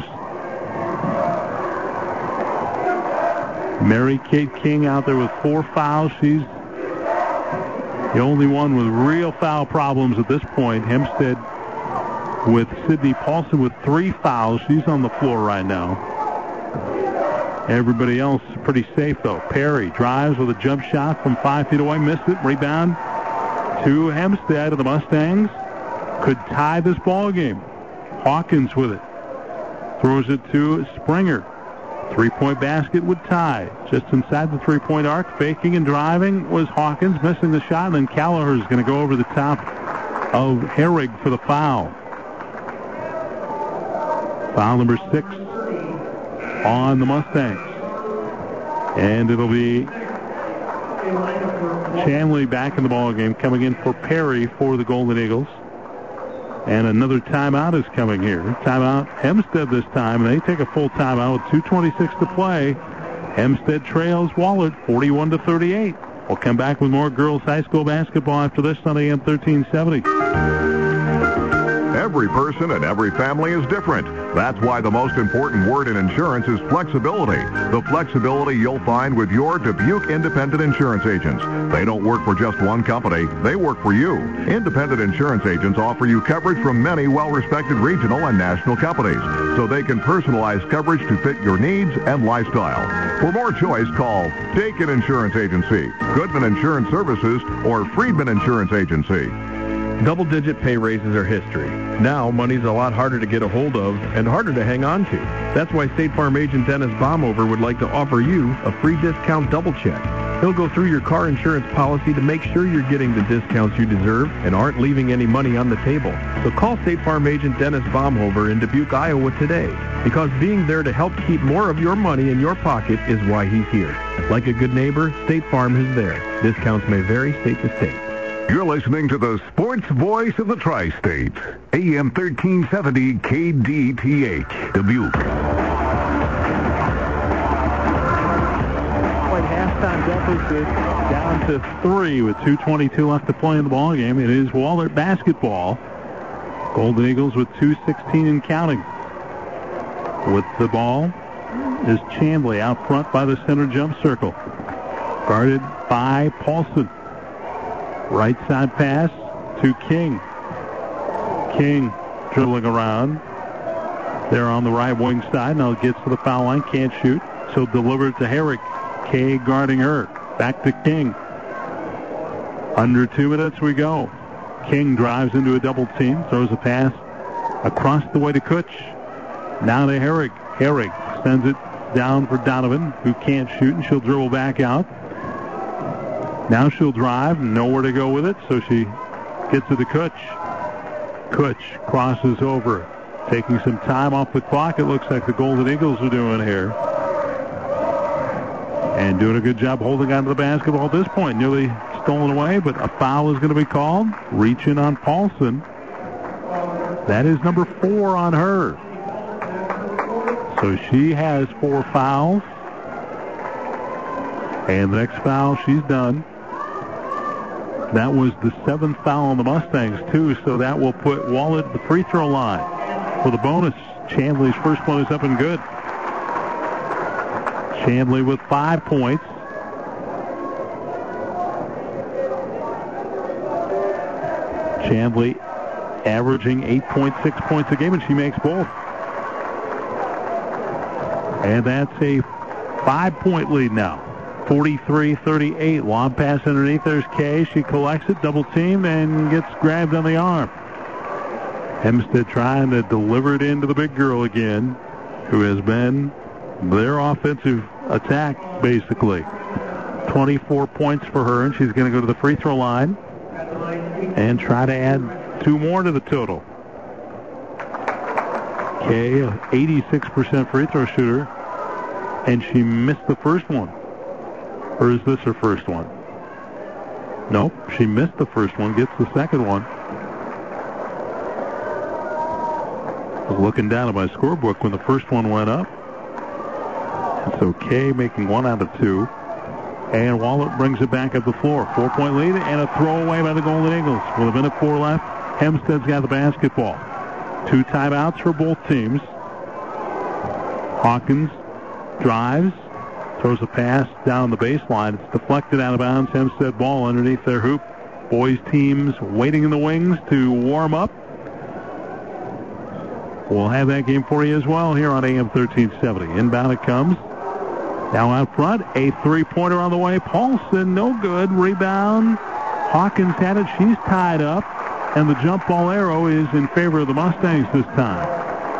Mary Kate King out there with four fouls. She's the only one with real foul problems at this point. Hempstead with Sydney Paulson with three fouls. She's on the floor right now. Everybody else pretty safe, though. Perry drives with a jump shot from five feet away. Missed it. Rebound to Hempstead, and the Mustangs could tie this ball game. Hawkins with it. Throws it to Springer. Three-point basket would tie. Just inside the three-point arc. Faking and driving was Hawkins. Missing the shot, and then Callagher's going to go over the top of Herrig for the foul. Foul number six on the Mustangs. And it'll be Chanley back in the ball game, coming in for Perry for the Golden Eagles. And another timeout is coming here. Timeout Hempstead this time, and they take a full timeout with two twenty-six to play. Hempstead trails Wahlert forty-one to thirty-eight. We'll come back with more girls high school basketball after this on A M thirteen seventy. Every person and every family is different. That's why the most important word in insurance is flexibility. The flexibility you'll find with your Dubuque Independent Insurance agents. They don't work for just one company. They work for you. Independent insurance agents offer you coverage from many well-respected regional and national companies, so they can personalize coverage to fit your needs and lifestyle. For more choice, call Dakin Insurance Agency, Goodman Insurance Services, or Friedman Insurance Agency. Double-digit pay raises are history. Now, money's a lot harder to get a hold of and harder to hang on to. That's why State Farm agent Dennis Baumover would like to offer you a free discount double check. He'll go through your car insurance policy to make sure you're getting the discounts you deserve and aren't leaving any money on the table. So call State Farm agent Dennis Baumhover in Dubuque, Iowa today, because being there to help keep more of your money in your pocket is why he's here. Like a good neighbor, State Farm is there. Discounts may vary state to state. You're listening to the sports voice of the Tri-States, A M thirteen seventy K D T H, Dubuque. Halftime deficit down to three with two twenty-two left to play in the ball game. It is Wahlert basketball. Golden Eagles with two sixteen and counting. With the ball is Chambly out front by the center jump circle. Guarded by Paulson. Right side pass to King. King dribbling around. There on the right wing side. Now gets to the foul line. Can't shoot. So deliver it to Herrick. Kay guarding her. Back to King. Under two minutes we go. King drives into a double team. Throws a pass across the way to Kutch. Now to Herrick. Herrick sends it down for Donovan, who can't shoot, and she'll dribble back out. Now she'll drive, nowhere to go with it, so she gets it to Kutch. Kutch crosses over, taking some time off the clock. It looks like the Golden Eagles are doing here. And doing a good job holding on to the basketball at this point. Nearly stolen away, but a foul is going to be called. Reaching on Paulson. That is number four on her. So she has four fouls. And the next foul, she's done. That was the seventh foul on the Mustangs, too, so that will put Wahlert at the free throw line for the bonus. Chandley's first one is up and good. Chandley with five points. Chandley averaging eight point six points a game, and she makes both. And that's a Five-point lead now. forty-three thirty-eight. Lob pass underneath. There's Kay. She collects it, double teamed, and gets grabbed on the arm. Hempstead trying to deliver it into the big girl again, who has been their offensive attack, basically. twenty-four points for her, and she's going to go to the free throw line and try to add two more to the total. Kay, an eighty-six percent free throw shooter, and she missed the first one. Or is this her first one? Nope, she missed the first one, gets the second one. I was looking down at my scorebook when the first one went up. And so Kay making one out of two. And Wahlert brings it back up the floor. Four-point lead and a throwaway by the Golden Eagles. With a minute four left, Hempstead's got the basketball. Two timeouts for both teams. Hawkins drives, throws a pass down the baseline. It's deflected out of bounds. Hempstead ball underneath their hoop. Boys teams waiting in the wings to warm up. We'll have that game for you as well here on A M thirteen seventy. Inbound it comes. Now out front, a three-pointer on the way. Paulson, no good. Rebound. Hawkins had it. She's tied up. And the jump ball arrow is in favor of the Mustangs this time.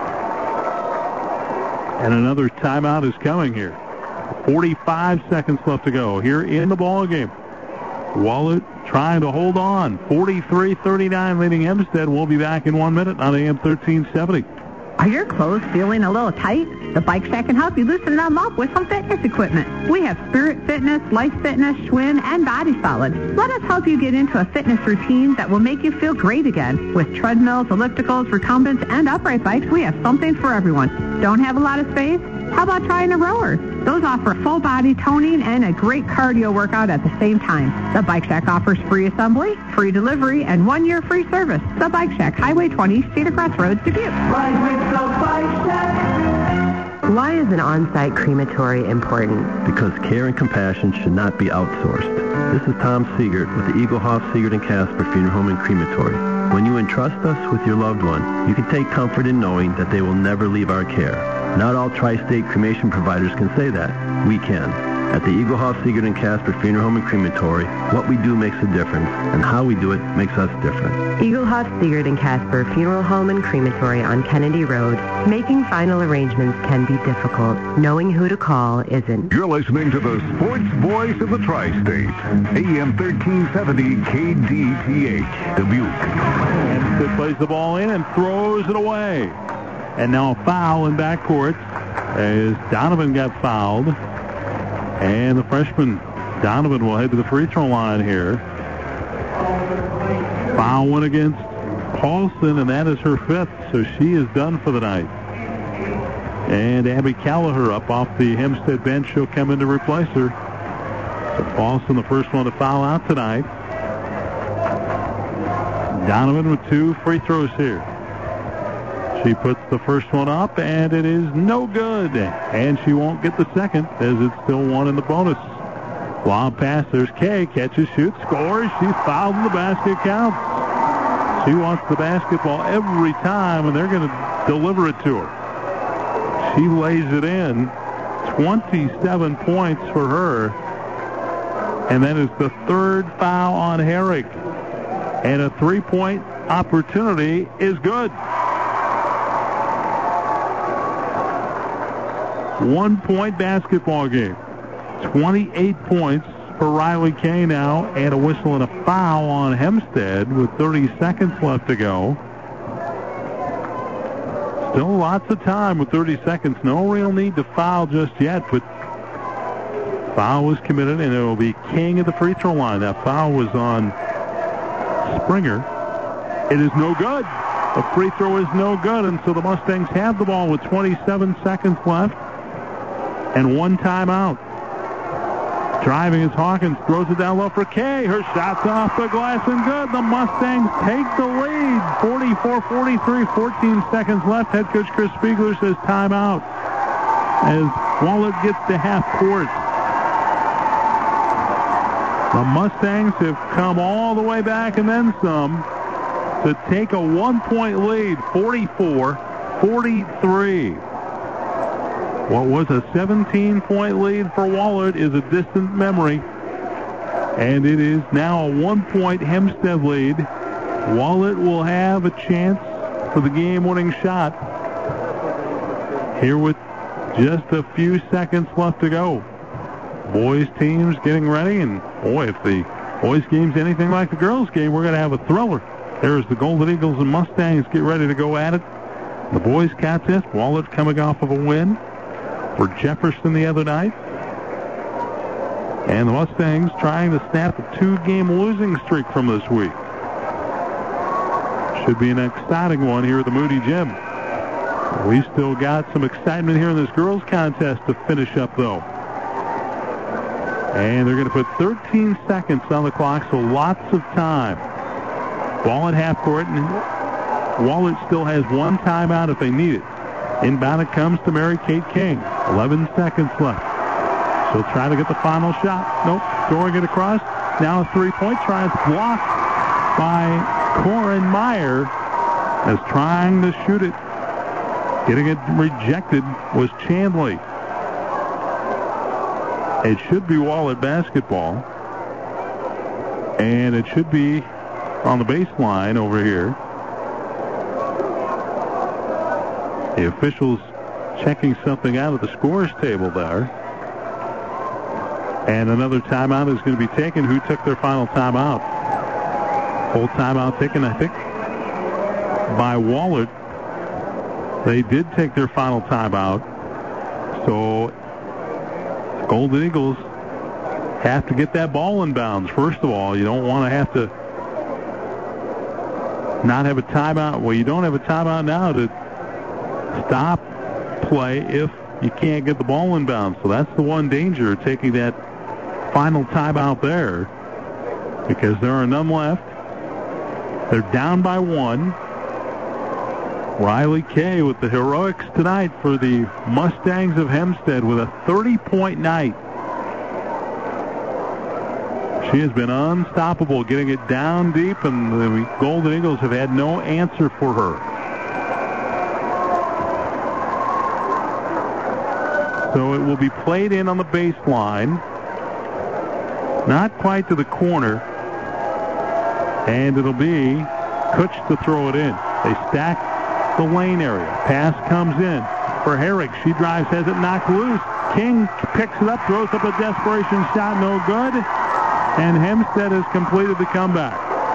And another timeout is coming here. forty-five seconds left to go here in the ball game. Wahlert trying to hold on. forty-three thirty-nine leading Hempstead. We'll be back in one minute on A M thirteen seventy. Are your clothes feeling a little tight? The Bike Shack can help you loosen them up with some fitness equipment. We have Spirit Fitness, Life Fitness, Schwinn, and Body Solid. Let us help you get into a fitness routine that will make you feel great again. With treadmills, ellipticals, recumbents, and upright bikes, we have something for everyone. Don't have a lot of space? How about trying a rower? Those offer full body toning and a great cardio workout at the same time. The Bike Shack offers free assembly, free delivery, and one year free service. The Bike Shack, Highway twenty, Cedar Crossroads, Dubuque. Ride with the Bike Shack. Why is an on-site crematory important? Because care and compassion should not be outsourced. This is Tom Siegert with the Eaglehoff, Siegert and Casper Funeral Home and Crematory. When you entrust us with your loved one, you can take comfort in knowing that they will never leave our care. Not all tri-state cremation providers can say that. We can. At the Eaglehoff, Siegert and Casper Funeral Home and Crematory, what we do makes a difference, and how we do it makes us different. Eaglehoff, Siegert and Casper Funeral Home and Crematory on Kennedy Road. Making final arrangements can be difficult. Knowing who to call isn't. You're listening to the sports voice of the Tri-State. A M thirteen seventy K D T H, Dubuque. Hempstead plays the ball in and throws it away. And now a foul in backcourt as Donovan got fouled. And the freshman Donovan will head to the free throw line here. Foul went against Paulson, and that is her fifth, so she is done for the night. And Abby Callagher up off the Hempstead bench. She'll come in to replace her. So Paulson, the first one to foul out tonight. Donovan with two free throws here. She puts the first one up, and it is no good. And she won't get the second, as it's still one in the bonus. Lob pass, there's Kay. Catches, shoots, scores. She's fouled, and the basket counts. She wants the basketball every time, and they're going to deliver it to her. She lays it in. twenty-seven points for her. And that is the third foul on Herrick. And a three-point opportunity is good. One-point basketball game. twenty-eight points for Riley Kay now, and a whistle and a foul on Hempstead with thirty seconds left to go. Still lots of time with thirty seconds. No real need to foul just yet, but foul was committed, and it will be King at the free throw line. That foul was on Springer. It is no good. The free throw is no good, and so the Mustangs have the ball with twenty-seven seconds left. And one timeout. Driving is Hawkins. Throws it down low for Kay. Her shot's off the glass and good. The Mustangs take the lead. forty-four forty-three. fourteen seconds left. Head coach Chris Spiegler says timeout as Wahlert gets to half court. The Mustangs have come all the way back and then some to take a one-point lead. forty-four forty-three. What was a seventeen-point lead for Wahlert is a distant memory. And it is now a one-point Hempstead lead. Wahlert will have a chance for the game-winning shot here with just a few seconds left to go. Boys teams getting ready, and boy, if the boys game's anything like the girls game, we're going to have a thriller. There's the Golden Eagles and Mustangs get ready to go at it. The boys contest, Wahlert coming off of a win for Jefferson the other night. And the Mustangs trying to snap a two-game losing streak from this week. Should be an exciting one here at the Moody Gym. We still got some excitement here in this girls contest to finish up, though. And they're going to put thirteen seconds on the clock, so lots of time. Ball at half court, and Wahlert still has one timeout if they need it. Inbound it comes to Mary Kate King. eleven seconds left. She'll try to get the final shot. Nope, throwing it across. Now a three-point try is blocked by Corin Meyer as trying to shoot it. Getting it rejected was Chandley. It should be Wahlert basketball. And it should be on the baseline over here. The officials checking something out at the scores table there. And another timeout is going to be taken. Who took their final timeout? Full timeout taken, I think, by Wahlert. They did take their final timeout. So Golden Eagles have to get that ball in bounds. First of all, you don't want to have to not have a timeout. Well, you don't have a timeout now to stop play if you can't get the ball in bounds. So that's the one danger, taking that final timeout there, because there are none left. They're down by one. Riley Kay with the heroics tonight for the Mustangs of Hempstead with a thirty-point night. She has been unstoppable, getting it down deep, and the Golden Eagles have had no answer for her. So it will be played in on the baseline. Not quite to the corner. And it'll be Kutch to throw it in. They stack the lane area. Pass comes in for Herrick. She drives, has it knocked loose. King picks it up, throws up a desperation shot, no good. And Hempstead has completed the comeback.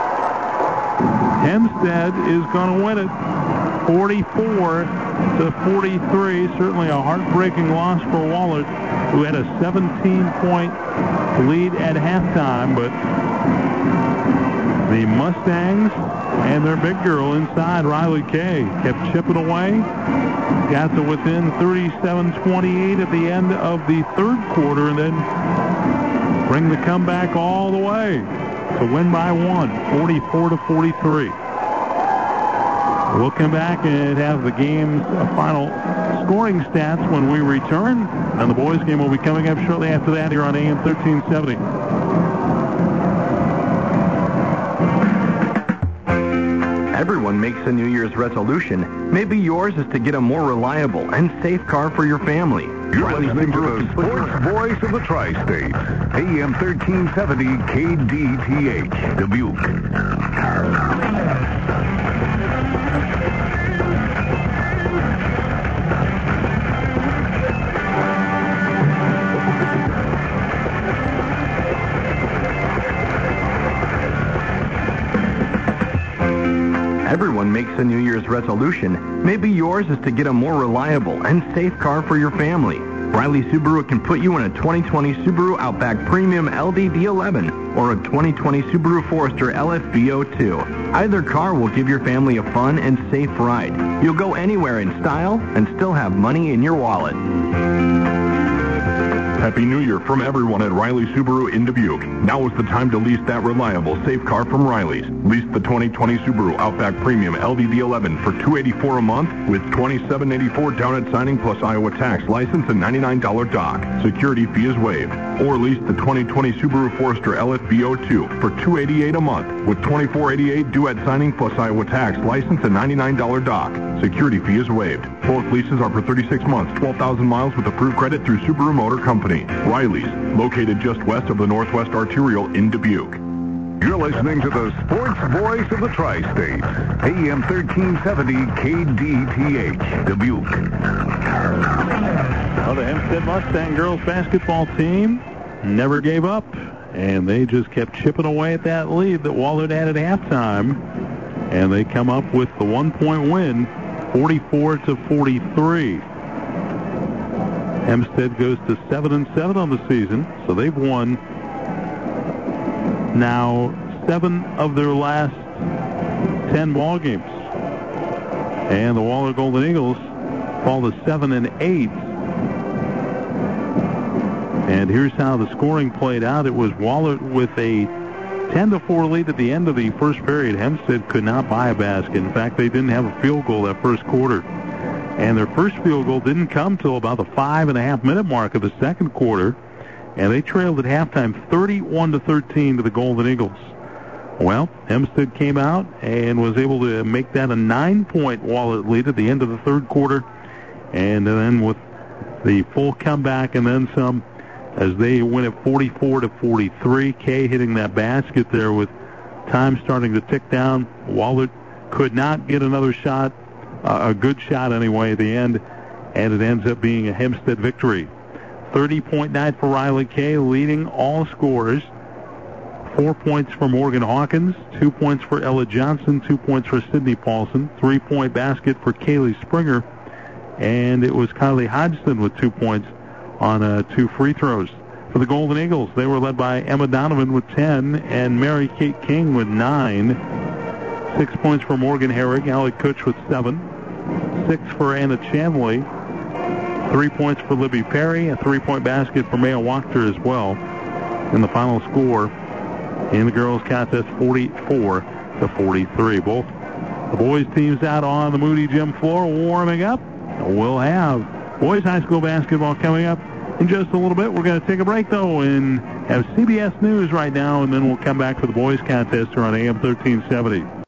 Hempstead is going to win it forty-four to forty-three. Certainly a heartbreaking loss for Wahlert, who had a seventeen-point lead at halftime, but the Mustangs and their big girl inside, Riley Kay, kept chipping away. Got to within thirty-seven twenty-eight at the end of the third quarter, and then bring the comeback all the way to win by one, forty-four to forty-three. We'll come back and have the game's final scoring stats when we return, and the boys' game will be coming up shortly after that here on A M thirteen seventy. Everyone makes a New Year's resolution. Maybe yours is to get a more reliable and safe car for your family. You're listening to the sports voice of the Tri-State, A M thirteen seventy K D T H, Dubuque. Everyone makes a New Year's resolution. Maybe yours is to get a more reliable and safe car for your family. Riley Subaru can put you in a twenty twenty Subaru Outback Premium L D D eleven or a twenty twenty Subaru Forester L F B oh two. Either car will give your family a fun and safe ride. You'll go anywhere in style and still have money in your wallet. Happy New Year from everyone at Riley Subaru in Dubuque. Now is the time to lease that reliable, safe car from Riley's. Lease the twenty twenty Subaru Outback Premium L D D eleven for two hundred eighty-four dollars a month with twenty-seven eighty-four down at signing plus Iowa tax, license, and ninety-nine dollars dock. Security fee is waived. Or lease the twenty twenty Subaru Forester L F B oh two for two hundred eighty-eight dollars a month with twenty-four eighty-eight due at signing plus Iowa tax, license, and ninety-nine dollars dock. Security fee is waived. Both leases are for thirty-six months, twelve thousand miles with approved credit through Subaru Motor Company. Riley's, located just west of the Northwest Arterial in Dubuque. You're listening to the sports voice of the Tri-State, A M thirteen seventy K D T H, Dubuque. Well, the Hempstead Mustang girls basketball team never gave up, and they just kept chipping away at that lead that Wahlert had at halftime, and they come up with the one-point win, forty-four to forty-three. Hempstead goes to seven and seven on the season, so they've won now seven of their last ten ball games. And the Wahlert Golden Eagles fall to seven and eight. And here's how the scoring played out. It was Wahlert with a ten to four lead at the end of the first period. Hempstead could not buy a basket. In fact, they didn't have a field goal that first quarter. And their first field goal didn't come till about the five and a half minute mark of the second quarter. And they trailed at halftime thirty-one to thirteen to the Golden Eagles. Well, Hempstead came out and was able to make that a nine-point Wahlert lead at the end of the third quarter. And then with the full comeback and then some, as they win at forty-four to forty-three. Kay hitting that basket there with time starting to tick down. Wahlert could not get another shot, uh, a good shot anyway at the end, and it ends up being a Hempstead victory. thirty-point night for Riley Kay, leading all scorers. Four points for Morgan Hawkins, two points for Ella Johnson, two points for Sydney Paulson, three-point basket for Kaylee Springer, and it was Kylie Hodgson with two points on uh, two free throws. For the Golden Eagles, they were led by Emma Donovan with ten and Mary Kate King with nine. Six points for Morgan Herrig, Allie Kutch with seven. Six for Anna Chanley. Three points for Libby Perry, a three-point basket for Maya Wachter as well. And the final score in the girls' contest, forty-four to forty-three. Both the boys' teams out on the Moody Gym floor warming up. We'll have boys high school basketball coming up in just a little bit. We're going to take a break, though, and have C B S News right now, and then we'll come back for the boys' contest here on A M thirteen seventy.